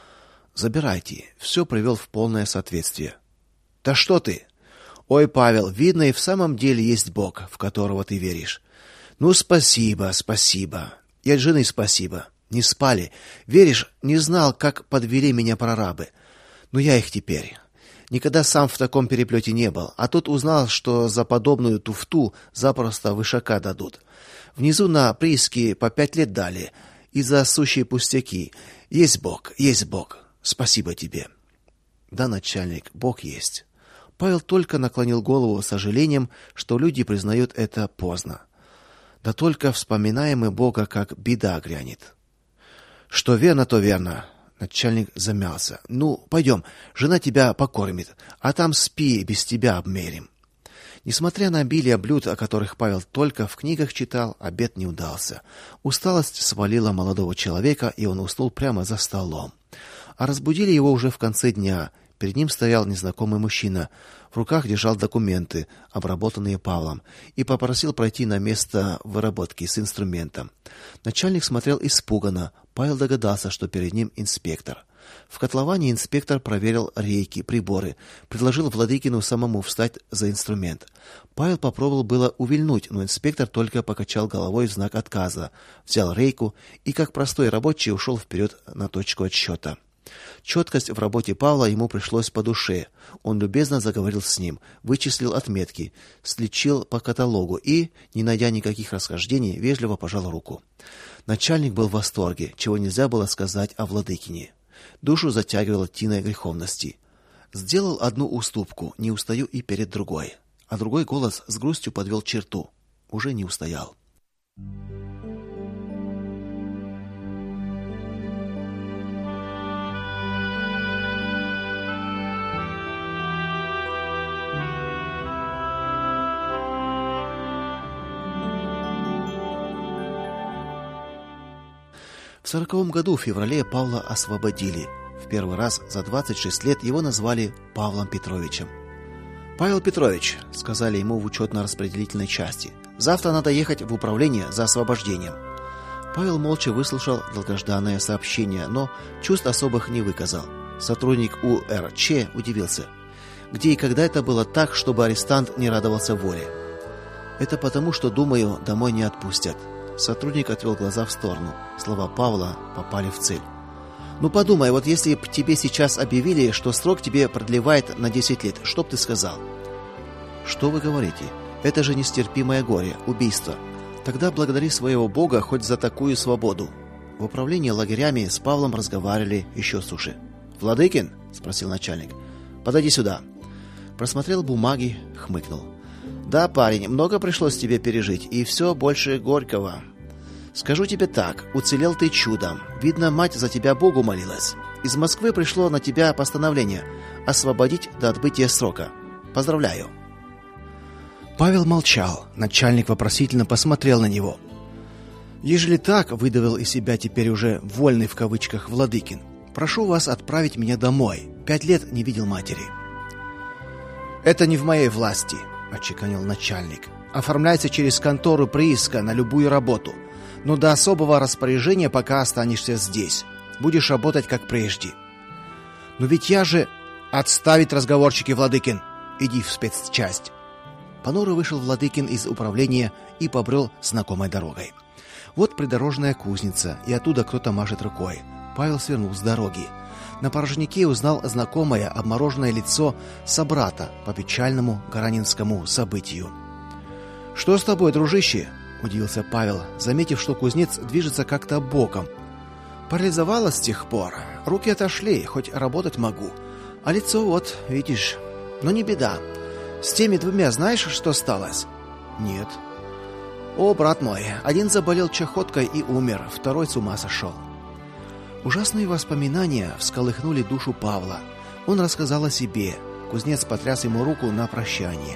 Забирайте, все привел в полное соответствие. Да что ты? Ой, Павел, видно, и в самом деле есть Бог, в которого ты веришь. Ну, спасибо, спасибо. И от жены спасибо. Не спали. Веришь, не знал, как подвели меня прорабы. Но я их теперь. Никогда сам в таком переплете не был, а тут узнал, что за подобную туфту запросто вышака дадут. Внизу на прииске по пять лет дали, и за сущие пустяки. Есть Бог, есть Бог. Спасибо тебе. Да, начальник, Бог есть. Павел только наклонил голову с сожалением, что люди признают это поздно. Да только вспоминаем мы Бога, как беда грянет. Что верно, то верно. Начальник замялся. Ну, пойдем, жена тебя покормит, а там спи, без тебя обмерим. Несмотря на обилие блюд, о которых Павел только в книгах читал, обед не удался. Усталость свалила молодого человека, и он уснул прямо за столом. А разбудили его уже в конце дня. Перед ним стоял незнакомый мужчина, в руках держал документы, обработанные Павлом, и попросил пройти на место выработки с инструментом. Начальник смотрел испуганно. Павел догадался, что перед ним инспектор. В котловане инспектор проверил рейки, приборы, предложил Владыкину самому встать за инструмент. Павел попробовал было увильнуть, но инспектор только покачал головой в знак отказа, взял рейку и, как простой рабочий, ушел вперед на точку отсчета. Четкость в работе Павла ему пришлось по душе. Он любезно заговорил с ним, вычислил отметки, сличил по каталогу и, не найдя никаких расхождений, вежливо пожал руку. Начальник был в восторге, чего нельзя было сказать о владыкине. Душу затягивало тиной греховности. Сделал одну уступку, не устаю и перед другой. А другой голос с грустью подвел черту. Уже не устоял. В сороковом году в феврале Павла освободили. В первый раз за двадцать шесть лет его назвали Павлом Петровичем. Павел Петрович, сказали ему в учетно-распределительной части. Завтра надо ехать в управление за освобождением. Павел молча выслушал долгожданное сообщение, но чувств особых не выказал. Сотрудник У Р Ч удивился. Где и когда это было так, чтобы арестант не радовался воле? Это потому, что, думаю, домой не отпустят. Сотрудник отвел глаза в сторону. Слова Павла попали в цель. Ну подумай, вот если б тебе сейчас объявили, что срок тебе продлевает на десять лет, что б ты сказал? Что вы говорите? Это же нестерпимое горе, убийство. Тогда благодари своего Бога хоть за такую свободу. В управлении лагерями с Павлом разговаривали еще суше. Владыкин, спросил начальник. Подойди сюда. Просмотрел бумаги, хмыкнул. Да, парень, много пришлось тебе пережить, и все больше горького. Скажу тебе так, уцелел ты чудом. Видно, мать за тебя Богу молилась. Из Москвы пришло на тебя постановление освободить до отбытия срока. Поздравляю. Павел молчал. Начальник вопросительно посмотрел на него. Ежели так, выдавил из себя теперь уже вольный в кавычках Владыкин. Прошу вас отправить меня домой. Пять лет не видел матери. Это не в моей власти, отчеканил начальник. Оформляйся через контору прииска на любую работу. Но до особого распоряжения пока останешься здесь. Будешь работать как прежде. Но ведь я же... Отставить разговорчики, Владыкин. Иди в спецчасть. Понуро вышел Владыкин из управления и побрел знакомой дорогой. Вот придорожная кузница, и оттуда кто-то машет рукой. Павел свернул с дороги. На порожнике узнал знакомое обмороженное лицо собрата по печальному гаранинскому событию. Что с тобой, дружище? Удивился Павел, заметив, что кузнец движется как-то боком. Парализовало с тех пор. Руки отошли, хоть работать могу. А лицо вот, видишь. Но не беда. С теми двумя знаешь, что сталось? Нет. О, брат мой, один заболел чахоткой и умер, второй с ума сошел. Ужасные воспоминания всколыхнули душу Павла. Он рассказал о себе. Кузнец потряс ему руку на прощание.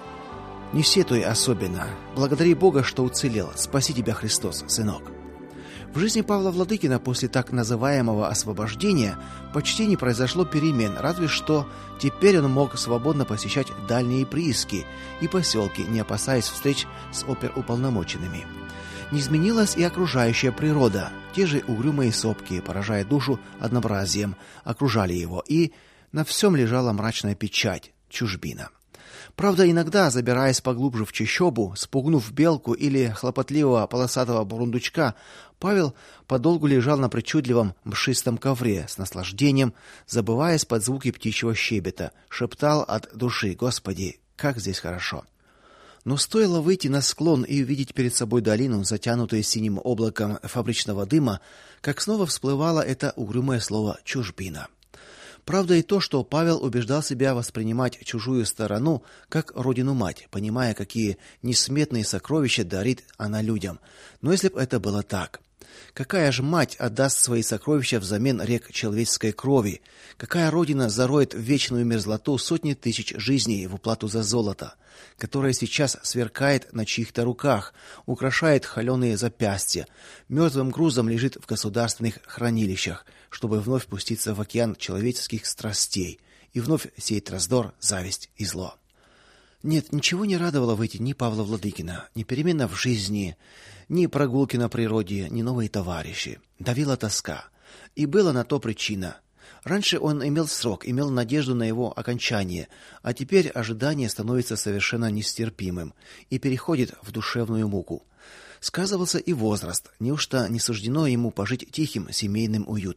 Не сетуй особенно. Благодари Бога, что уцелел. Спаси тебя, Христос, сынок. В жизни Павла Владыкина после так называемого освобождения почти не произошло перемен, разве что теперь он мог свободно посещать дальние прииски и поселки, не опасаясь встреч с оперуполномоченными. Не изменилась и окружающая природа. Те же угрюмые сопки, поражая душу однообразием, окружали его, и на всем лежала мрачная печать чужбина. Правда, иногда, забираясь поглубже в чащобу, спугнув белку или хлопотливого полосатого бурундучка, Павел подолгу лежал на причудливом мшистом ковре с наслаждением, забываясь под звуки птичьего щебета, шептал от души: "Господи, как здесь хорошо". Но стоило выйти на склон и увидеть перед собой долину, затянутую синим облаком фабричного дыма, как снова всплывало это угрюмое слово чужбина. Правда и то, что Павел убеждал себя воспринимать чужую сторону как родину-мать, понимая, какие несметные сокровища дарит она людям. Но если бы это было так, какая же мать отдаст свои сокровища взамен рек человеческой крови? Какая родина зароет в вечную мерзлоту сотни тысяч жизней в уплату за золото, которое сейчас сверкает на чьих-то руках, украшает холеные запястья, мертвым грузом лежит в государственных хранилищах, чтобы вновь пуститься в океан человеческих страстей и вновь сеять раздор, зависть и зло? Нет, ничего не радовало в эти дни Павла Владыкина, ни перемена в жизни, ни прогулки на природе, ни новые товарищи. Давила тоска. И была на то причина. Раньше он имел срок, имел надежду на его окончание, а теперь ожидание становится совершенно нестерпимым и переходит в душевную муку. Сказывался и возраст. Неужто не суждено ему пожить тихим семейным уютом?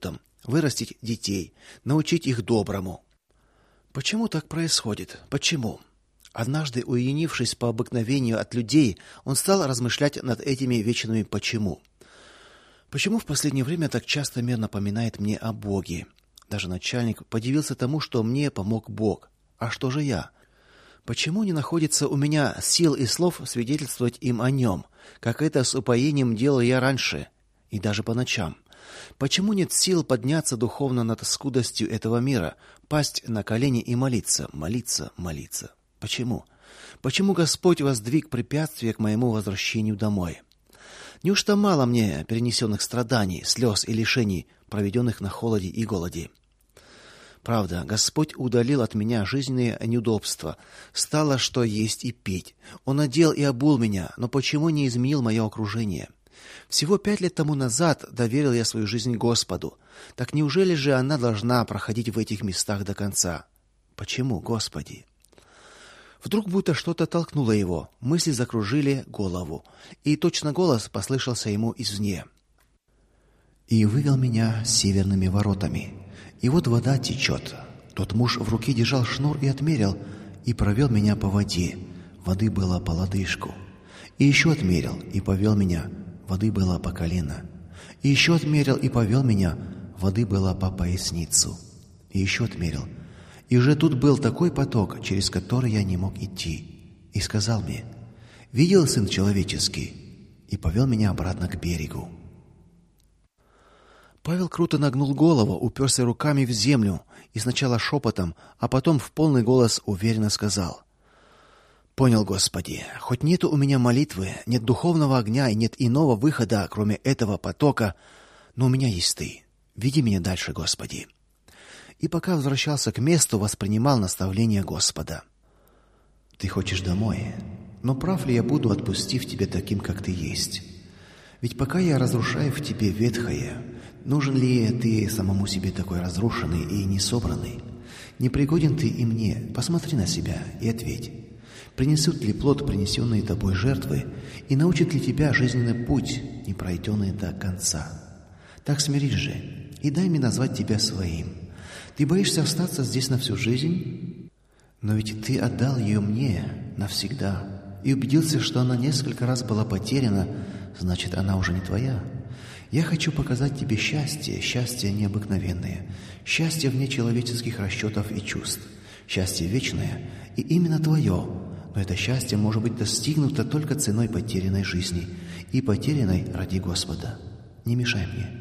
вырастить детей, научить их доброму. Почему так происходит? Почему? Однажды, уединившись по обыкновению от людей, он стал размышлять над этими вечными почему. Почему в последнее время так часто мир напоминает мне о Боге? Даже начальник подивился тому, что мне помог Бог. А что же я? Почему не находится у меня сил и слов свидетельствовать им о нем, как это с упоением делал я раньше, и даже по ночам? Почему нет сил подняться духовно над скудостью этого мира, пасть на колени и молиться, молиться, молиться? Почему? Почему Господь воздвиг препятствие к моему возвращению домой? Неужто мало мне перенесенных страданий, слез и лишений, проведенных на холоде и голоде? Правда, Господь удалил от меня жизненные неудобства. Стало что есть и пить. Он одел и обул меня, но почему не изменил мое окружение? Всего пять лет тому назад доверил я свою жизнь Господу. Так неужели же она должна проходить в этих местах до конца? Почему, Господи? Вдруг будто что-то толкнуло его, мысли закружили голову, и точно голос послышался ему извне. «И вывел меня северными воротами, и вот вода течет. Тот муж в руке держал шнур и отмерил, и провел меня по воде, воды было по лодыжку. И еще отмерил, и повел меня, воды было по колено. И еще отмерил, и повел меня, воды было по поясницу. И еще отмерил. И уже тут был такой поток, через который я не мог идти. И сказал мне: «Видел, сын человеческий?» И повел меня обратно к берегу». Павел круто нагнул голову, уперся руками в землю и сначала шепотом, а потом в полный голос уверенно сказал: «Понял, Господи, хоть нету у меня молитвы, нет духовного огня и нет иного выхода, кроме этого потока, но у меня есть Ты. Веди меня дальше, Господи». И пока возвращался к месту, воспринимал наставления Господа. «Ты хочешь домой? Но прав ли я буду, отпустив тебя таким, как ты есть? Ведь пока я разрушаю в тебе ветхое, нужен ли ты самому себе такой разрушенный и несобранный? Не пригоден ты и мне? Посмотри на себя и ответь. Принесут ли плод принесенные тобой жертвы, и научит ли тебя жизненный путь, не пройденный до конца? Так смирись же, и дай мне назвать тебя своим. Ты боишься остаться здесь на всю жизнь? Но ведь ты отдал ее мне навсегда и убедился, что она несколько раз была потеряна, значит, она уже не твоя. Я хочу показать тебе счастье, счастье необыкновенное, счастье вне человеческих расчетов и чувств, счастье вечное и именно твое. Но это счастье может быть достигнуто только ценой потерянной жизни и потерянной ради Господа. Не мешай мне».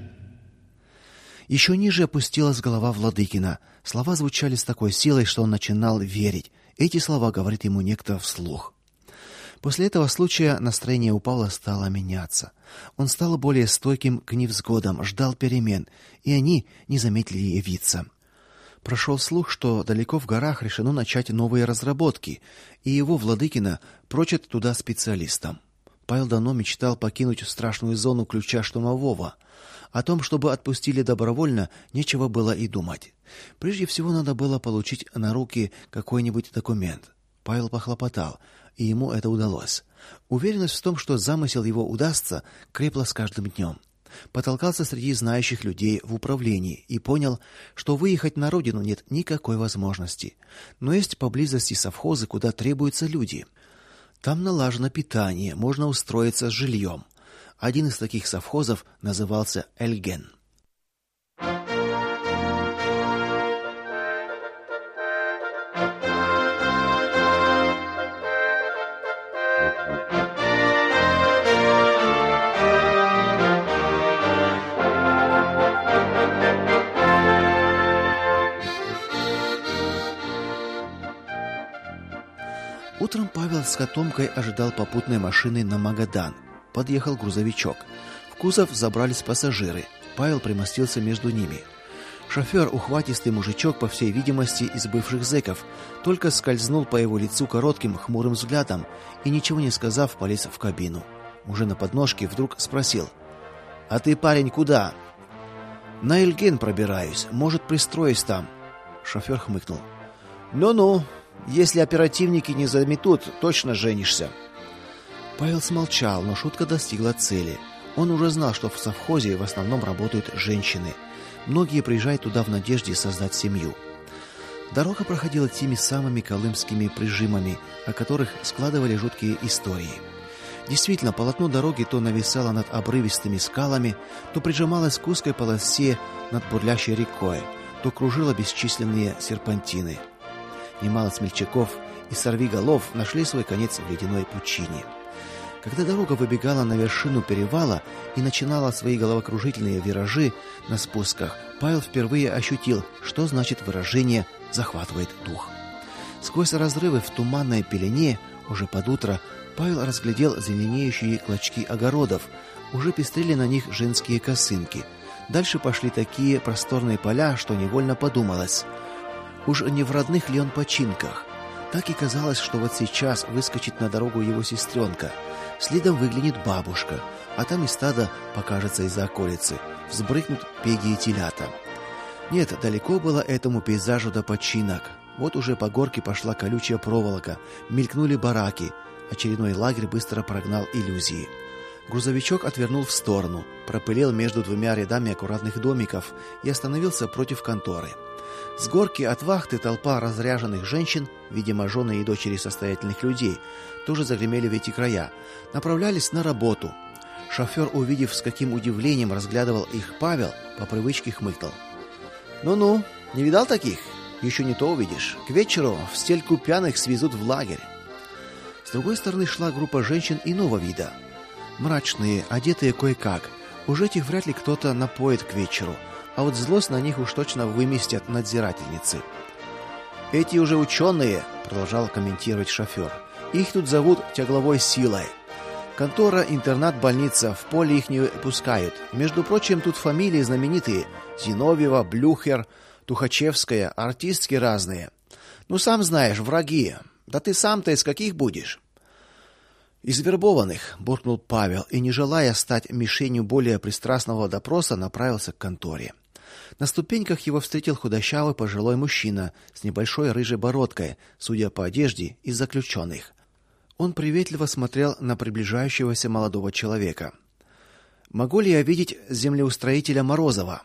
Еще ниже опустилась голова Владыкина. Слова звучали с такой силой, что он начинал верить. Эти слова говорит ему некто вслух. После этого случая настроение у Павла стало меняться. Он стал более стойким к невзгодам, ждал перемен, и они не заметили явиться. Прошел слух, что далеко в горах решено начать новые разработки, и его Владыкина прочат туда специалистом. Павел давно мечтал покинуть страшную зону ключа штурмового. О том, чтобы отпустили добровольно, нечего было и думать. Прежде всего надо было получить на руки какой-нибудь документ. Павел похлопотал, и ему это удалось. Уверенность в том, что замысел его удастся, крепла с каждым днем. Потолкался среди знающих людей в управлении и понял, что выехать на родину нет никакой возможности. Но есть поблизости совхозы, куда требуются люди. Там налажено питание, можно устроиться с жильем. Один из таких совхозов назывался Эльген. Утром Павел с котомкой ожидал попутной машины на Магадан. Подъехал грузовичок. В кузов забрались пассажиры. Павел примостился между ними. Шофер, ухватистый мужичок, по всей видимости, из бывших зэков, только скользнул по его лицу коротким хмурым взглядом и, ничего не сказав, полез в кабину. Уже на подножке вдруг спросил: «А ты, парень, куда?» «На Эльген пробираюсь. Может, пристроюсь там». Шофер хмыкнул. «Ну-ну, если оперативники не заметут, точно женишься». Павел смолчал, но шутка достигла цели. Он уже знал, что в совхозе в основном работают женщины. Многие приезжают туда в надежде создать семью. Дорога проходила теми самыми колымскими прижимами, о которых складывали жуткие истории. Действительно, полотно дороги то нависало над обрывистыми скалами, то прижималось к узкой полосе над бурлящей рекой, то кружило бесчисленные серпантины. Немало смельчаков и сорвиголов нашли свой конец в ледяной пучине. Когда дорога выбегала на вершину перевала и начинала свои головокружительные виражи на спусках, Павел впервые ощутил, что значит выражение «захватывает дух». Сквозь разрывы в туманной пелене уже под утро Павел разглядел зеленеющие клочки огородов, уже пестрели на них женские косынки. Дальше пошли такие просторные поля, что невольно подумалось: уж не в родных ли он починках? Так и казалось, что вот сейчас выскочит на дорогу его сестренка. Следом выглянет бабушка, а там и стадо покажется из-за околицы. Взбрыкнут пеги и телята. Нет, далеко было этому пейзажу до починок. Вот уже по горке пошла колючая проволока, мелькнули бараки. Очередной лагерь быстро прогнал иллюзии. Грузовичок отвернул в сторону, пропылил между двумя рядами аккуратных домиков и остановился против конторы. С горки от вахты толпа разряженных женщин, видимо, жены и дочери состоятельных людей, тоже загремели в эти края, направлялись на работу. Шофер, увидев, с каким удивлением разглядывал их Павел, по привычке хмыкнул. «Ну-ну, не видал таких? Еще не то увидишь. К вечеру в стельку пьяных свезут в лагерь». С другой стороны шла группа женщин иного вида. Мрачные, одетые кое-как. Уже этих вряд ли кто-то напоит к вечеру, а вот злость на них уж точно выместят надзирательницы. «Эти уже ученые», — продолжал комментировать шофер. «Их тут зовут тягловой силой. Контора, интернат, больница, в поле их не пускают. Между прочим, тут фамилии знаменитые: Зиновьева, Блюхер, Тухачевская, артистки разные. Ну, сам знаешь, враги. Да ты сам-то из каких будешь?» «Из вербованных», — буркнул Павел, и, не желая стать мишенью более пристрастного допроса, направился к конторе. На ступеньках его встретил худощавый пожилой мужчина с небольшой рыжей бородкой, судя по одежде, из заключенных. Он приветливо смотрел на приближающегося молодого человека. «Могу ли я видеть землеустроителя Морозова?»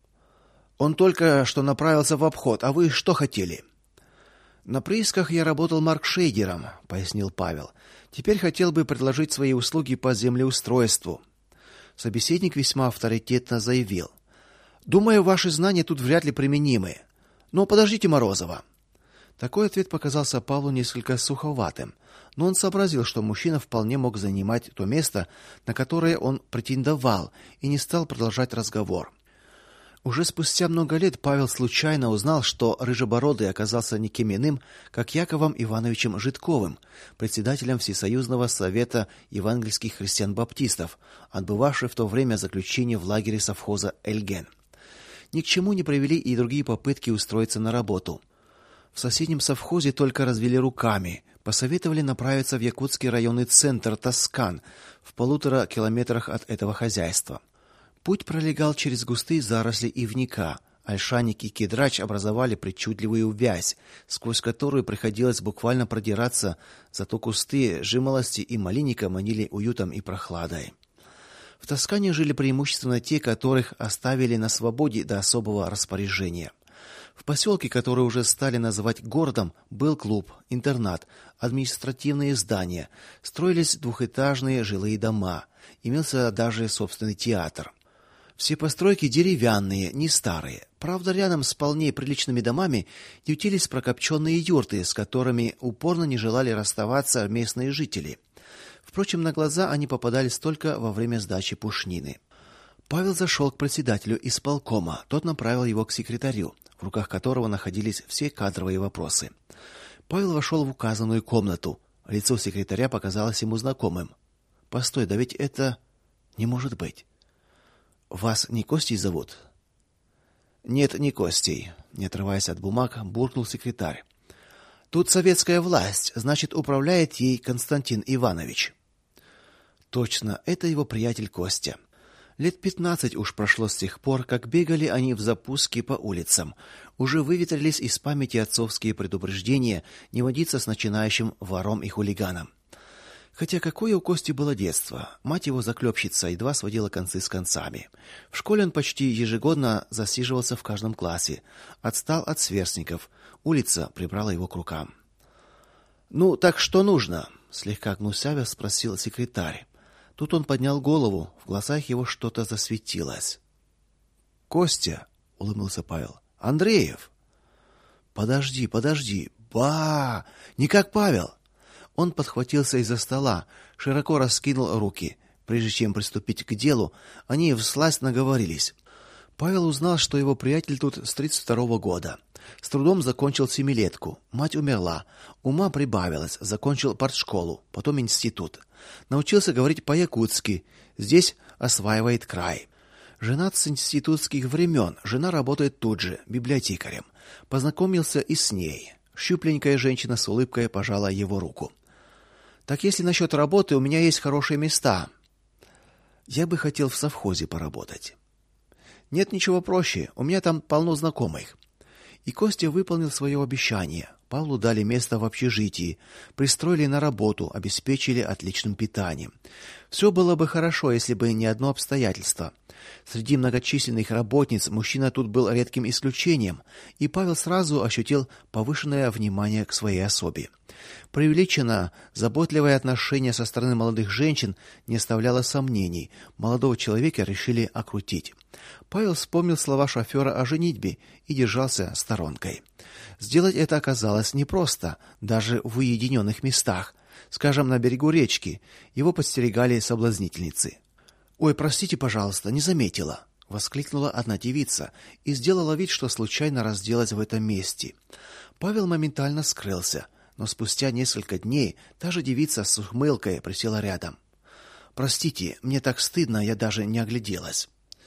«Он только что направился в обход, а вы что хотели?» «На приисках я работал маркшейдером», — пояснил Павел. «Теперь хотел бы предложить свои услуги по землеустройству». Собеседник весьма авторитетно заявил: «Думаю, ваши знания тут вряд ли применимы. Но подождите Морозова». Такой ответ показался Павлу несколько суховатым, но он сообразил, что мужчина вполне мог занимать то место, на которое он претендовал, и не стал продолжать разговор. Уже спустя много лет Павел случайно узнал, что рыжебородый оказался никем иным, как Яковом Ивановичем Жидковым, председателем Всесоюзного совета евангельских христиан-баптистов, отбывавший в то время заключение в лагере совхоза Эльген. Ни к чему не привели и другие попытки устроиться на работу. В соседнем совхозе только развели руками, посоветовали направиться в якутский районный центр Тоскан, в полутора километрах от этого хозяйства. Путь пролегал через густые заросли ивника. Ольшаник и кедрач образовали причудливую вязь, сквозь которую приходилось буквально продираться, зато кусты жимолости и малинника манили уютом и прохладой. В Тоскане жили преимущественно те, которых оставили на свободе до особого распоряжения. В поселке, который уже стали называть городом, был клуб, интернат, административные здания, строились двухэтажные жилые дома, имелся даже собственный театр. Все постройки деревянные, не старые. Правда, рядом с вполне приличными домами ютились прокопченные юрты, с которыми упорно не желали расставаться местные жители. Впрочем, на глаза они попадались только во время сдачи пушнины. Павел зашел к председателю исполкома. Тот направил его к секретарю, в руках которого находились все кадровые вопросы. Павел вошел в указанную комнату. Лицо секретаря показалось ему знакомым. «Постой, да ведь это... не может быть. Вас не Костей зовут?» «Нет, не Костей», — не отрываясь от бумаг, буркнул секретарь. «Тут советская власть, значит, управляет ей Константин Иванович». Точно, это его приятель Костя. Лет пятнадцать уж прошло с тех пор, как бегали они в запуске по улицам. Уже выветрились из памяти отцовские предупреждения не водиться с начинающим вором и хулиганом. Хотя какое у Кости было детство. Мать его, заклепщица, едва сводила концы с концами. В школе он почти ежегодно засиживался в каждом классе, отстал от сверстников. Улица прибрала его к рукам. Ну, так что нужно? Слегка гнусавя спросил секретарь. Тут он поднял голову, в глазах его что-то засветилось. Костя, улыбнулся Павел. Андреев. Подожди, подожди. Ба! Не как Павел. Он подхватился из-за стола, широко раскинул руки. Прежде чем приступить к делу, они всласть наговорились. Павел узнал, что его приятель тут с тридцать второго года. С трудом закончил семилетку. Мать умерла. Ума прибавилось, закончил партшколу, потом институт. Научился говорить по-якутски. Здесь осваивает край. Женат с институтских времен. Жена работает тут же, библиотекарем. Познакомился и с ней. Щупленькая женщина с улыбкой пожала его руку. Так если насчет работы, у меня есть хорошие места. Я бы хотел в совхозе поработать. Нет ничего проще. У меня там полно знакомых. И Костя выполнил свое обещание. Павлу дали место в общежитии, пристроили на работу, обеспечили отличным питанием. Все было бы хорошо, если бы не одно обстоятельство. Среди многочисленных работниц мужчина тут был редким исключением, и Павел сразу ощутил повышенное внимание к своей особе. Преувеличенно заботливое отношение со стороны молодых женщин не оставляло сомнений. Молодого человека решили окрутить. Павел вспомнил слова шофера о женитьбе и держался сторонкой. Сделать это оказалось непросто, даже в уединенных местах, скажем, на берегу речки. Его подстерегали соблазнительницы. Ой, простите, пожалуйста, не заметила, воскликнула одна девица и сделала вид, что случайно разделась в этом месте. Павел моментально скрылся, но спустя несколько дней та же девица с ухмылкой присела рядом. Простите, мне так стыдно, я даже не огляделась.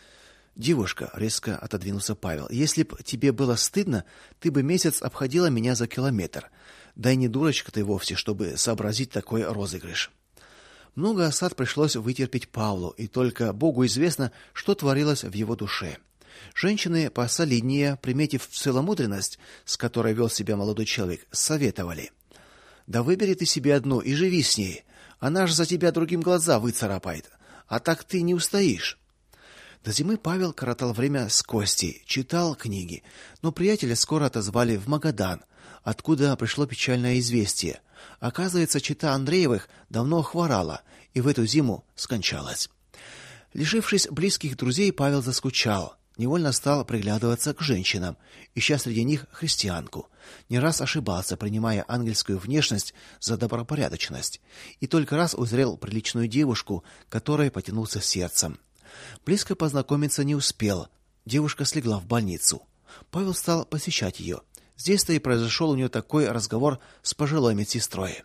Девушка, резко отодвинулся Павел. Если б тебе было стыдно, ты бы месяц обходила меня за километр. Да и не дурочка ты вовсе, чтобы сообразить такой розыгрыш. Много осад пришлось вытерпеть Павлу, и только Богу известно, что творилось в его душе. Женщины посолиднее, приметив целомудренность, с которой вел себя молодой человек, советовали: "Да выбери ты себе одну и живи с ней. Она ж за тебя другим глаза выцарапает, а так ты не устоишь". До зимы Павел коротал время с Костей, читал книги, но приятеля скоро отозвали в Магадан, откуда пришло печальное известие. Оказывается, чета Андреевых давно хворала и в эту зиму скончалась. Лишившись близких друзей, Павел заскучал, невольно стал приглядываться к женщинам, ища среди них христианку. Не раз ошибался, принимая ангельскую внешность за добропорядочность, и только раз узрел приличную девушку, которой потянулся сердцем. Близко познакомиться не успел. Девушка слегла в больницу. Павел стал посещать ее. Здесь-то и произошел у нее такой разговор с пожилой медсестрой.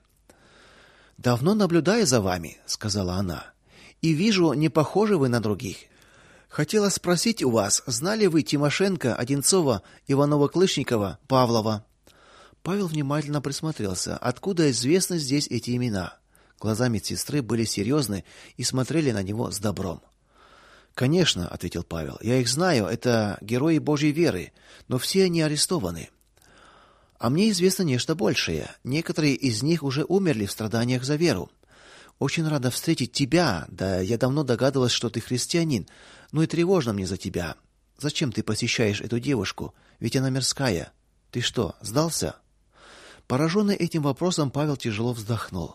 "Давно наблюдаю за вами", сказала она. "И вижу, не похожи вы на других. Хотела спросить у вас, знали вы Тимошенко, Одинцова, Иванова-Клышникова, Павлова?" Павел внимательно присмотрелся. Откуда известны здесь эти имена? Глаза медсестры были серьезны и смотрели на него с добром. "Конечно", ответил Павел. "Я их знаю, это герои Божьей веры, но все они арестованы. А мне известно нечто большее. Некоторые из них уже умерли в страданиях за веру. Очень рада встретить тебя. Да я давно догадывалась, что ты христианин, но и тревожно мне за тебя. Зачем ты посещаешь эту девушку? Ведь она мирская. Ты что, сдался?" Пораженный этим вопросом, Павел тяжело вздохнул.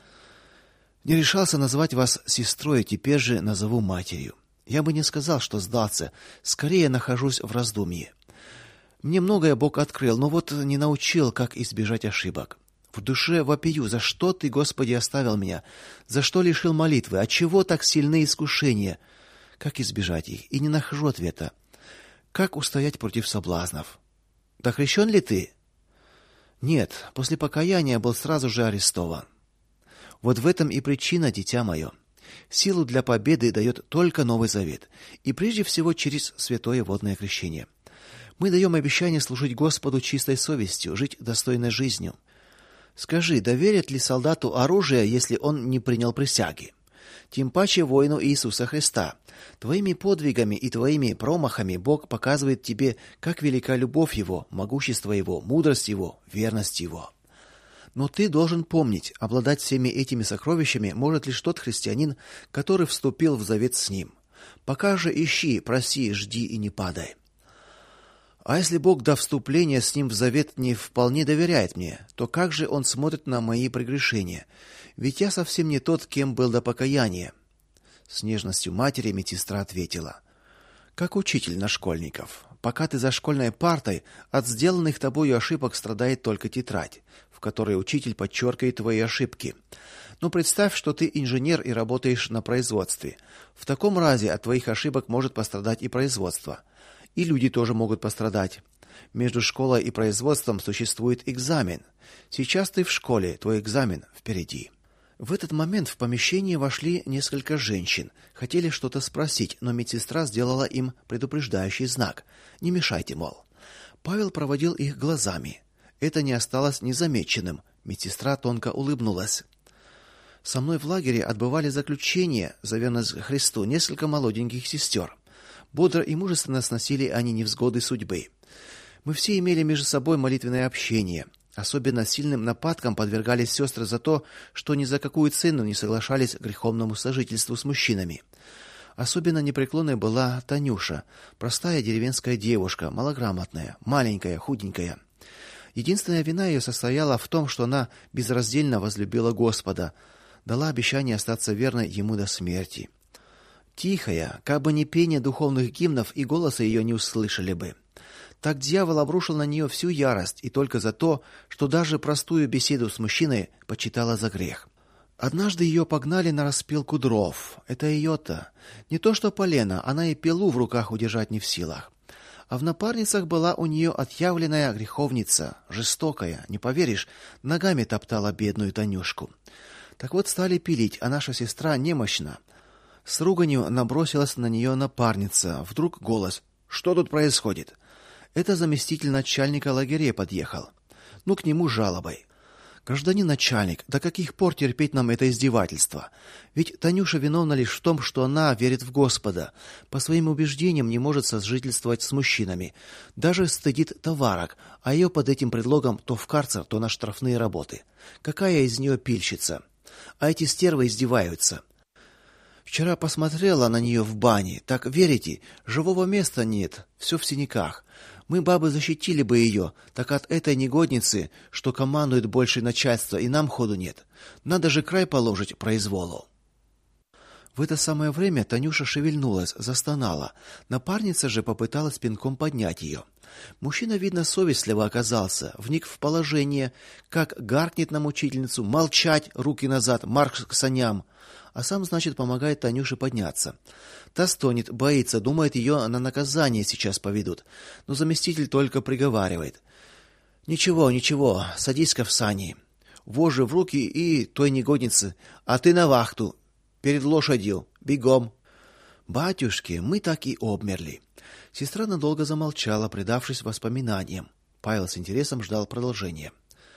"Не решался назвать вас сестрой, теперь же назову матерью. Я бы не сказал, что сдался, скорее нахожусь в раздумье. Мне многое Бог открыл, но вот не научил, как избежать ошибок. В душе вопию: за что ты, Господи, оставил меня? За что лишил молитвы? Отчего так сильны искушения? Как избежать их? И не нахожу ответа. Как устоять против соблазнов? Да крещен ли ты?" "Нет, после покаяния был сразу же арестован". "Вот в этом и причина, дитя мое. Силу для победы дает только Новый Завет, и прежде всего через святое водное крещение. Мы даем обещание служить Господу чистой совестью, жить достойной жизнью. Скажи, доверят ли солдату оружие, если он не принял присяги? Тем паче воину Иисуса Христа. Твоими подвигами и твоими промахами Бог показывает тебе, как велика любовь его, могущество его, мудрость его, верность его. Но ты должен помнить, обладать всеми этими сокровищами может лишь тот христианин, который вступил в завет с ним. Пока же ищи, проси, жди и не падай. А если Бог до вступления с ним в завет не вполне доверяет мне, то как же он смотрит на мои прегрешения? Ведь я совсем не тот, кем был до покаяния. С нежностью матери медсестра ответила: как учитель на школьников. Пока ты за школьной партой, от сделанных тобою ошибок страдает только тетрадь, в которой учитель подчеркивает твои ошибки. Но представь, что ты инженер и работаешь на производстве. В таком разе от твоих ошибок может пострадать и производство. И люди тоже могут пострадать. Между школой и производством существует экзамен. Сейчас ты в школе, твой экзамен впереди. В этот момент в помещение вошли несколько женщин. Хотели что-то спросить, но медсестра сделала им предупреждающий знак: не мешайте, мол. Павел проводил их глазами. Это не осталось незамеченным. Медсестра тонко улыбнулась. Со мной в лагере отбывали заключение за верность Христу несколько молоденьких сестер. Бодро и мужественно сносили они невзгоды судьбы. Мы все имели между собой молитвенное общение. Особенно сильным нападкам подвергались сестры за то, что ни за какую цену не соглашались к греховному сожительству с мужчинами. Особенно непреклонной была Танюша, простая деревенская девушка, малограмотная, маленькая, худенькая. Единственная вина ее состояла в том, что она безраздельно возлюбила Господа, дала обещание остаться верной ему до смерти. Тихая, как бы не пение духовных гимнов, и голоса ее не услышали бы. Так дьявол обрушил на нее всю ярость, и только за то, что даже простую беседу с мужчиной почитала за грех. Однажды ее погнали на распилку дров. Это ее-то. Не то что полено, она и пилу в руках удержать не в силах. А в напарницах была у нее отъявленная греховница, жестокая, не поверишь, ногами топтала бедную Танюшку. Так вот стали пилить, а наша сестра немощна. С руганью набросилась на нее напарница. Вдруг голос: "Что тут происходит?" Это заместитель начальника лагеря подъехал. Ну к нему жалобой: "Гражданин начальник, до каких пор терпеть нам это издевательство? Ведь Танюша виновна лишь в том, что она верит в Господа, по своим убеждениям не может сожительствовать с мужчинами, даже стыдит товарок, а ее под этим предлогом то в карцер, то на штрафные работы. Какая из нее пильщица? А эти стервы издеваются. Вчера посмотрела на нее в бане, так верите, живого места нет, все в синяках. Мы, бабы, защитили бы ее, так от этой негодницы, что командует больше начальство, и нам ходу нет. Надо же край положить произволу". В это самое время Танюша шевельнулась, застонала. Напарница же попыталась пинком поднять ее. Мужчина, видно, совестливо оказался, вник в положение, как гаркнет на мучительницу: "Молчать, руки назад, марш к саням", а сам, значит, помогает Танюше подняться. Та стонет, боится, думает, ее на наказание сейчас поведут. Но заместитель только приговаривает: "Ничего, ничего, садись-ка в сани. Вожжи в руки и той негоднице, а ты на вахту. Перед лошадью, бегом". Батюшки, мы так и обмерли. Сестра надолго замолчала, предавшись воспоминаниям. Павел с интересом ждал продолжения.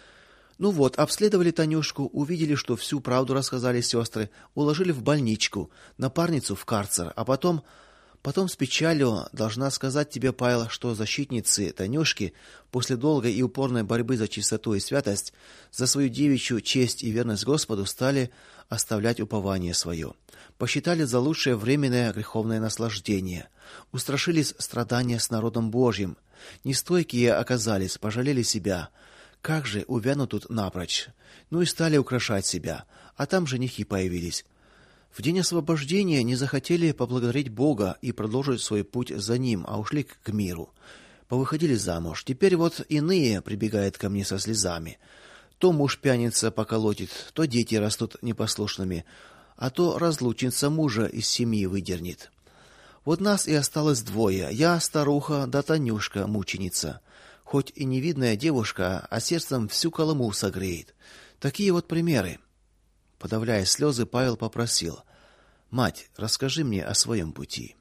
Ну вот, обследовали Танюшку, увидели, что всю правду рассказали сестры, уложили в больничку, напарницу в карцер, а потом потом с печалью должна сказать тебе, Павел, что защитницы Танюшки после долгой и упорной борьбы за чистоту и святость, за свою девичью честь и верность Господу стали оставлять упование свое. Посчитали за лучшее временное греховное наслаждение, устрашились страдания с народом Божьим, нестойкие оказались, пожалели себя. Как же увянут тут напрочь. Ну и стали украшать себя, а там женихи появились. В день освобождения не захотели поблагодарить Бога и продолжить свой путь за ним, а ушли к миру. Повыходили замуж. Теперь вот иные прибегают ко мне со слезами. То муж пьяница поколотит, то дети растут непослушными, а то разлучница мужа из семьи выдернет. Вот нас и осталось двое: я, старуха, да Танюшка, мученица. Хоть и невидная девушка, а сердцем всю Колыму согреет. Такие вот примеры. Подавляя слезы, Павел попросил: "Мать, расскажи мне о своем пути".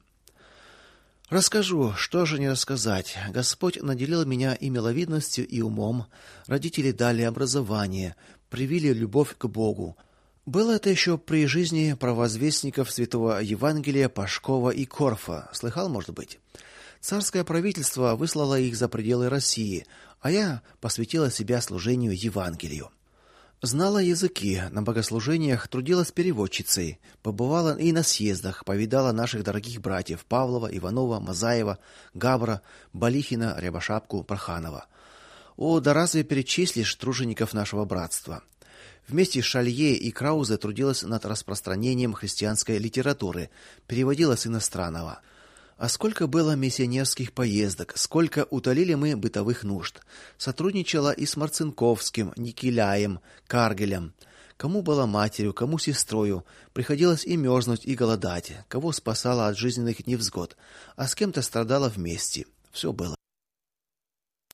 Расскажу, что же не рассказать. Господь наделил меня и миловидностью, и умом. Родители дали образование, привили любовь к Богу. Было это еще при жизни провозвестников Святого Евангелия Пашкова и Корфа. Слыхал, может быть? Царское правительство выслало их за пределы России, а я посвятила себя служению Евангелию. Знала языки, на богослужениях трудилась переводчицей, побывала и на съездах, повидала наших дорогих братьев Павлова, Иванова, Мазаева, Габра, Балихина, Рябошапку, Парханова. О, да разве перечислишь тружеников нашего братства? Вместе с Шалье и Краузе трудилась над распространением христианской литературы, переводила с иностранного. А сколько было миссионерских поездок, сколько утолили мы бытовых нужд. Сотрудничала и с Марцинковским, Никиляем, Каргелем. Кому была матерью, кому сестрою, приходилось и мерзнуть, и голодать, кого спасала от жизненных невзгод, а с кем-то страдала вместе. Все было.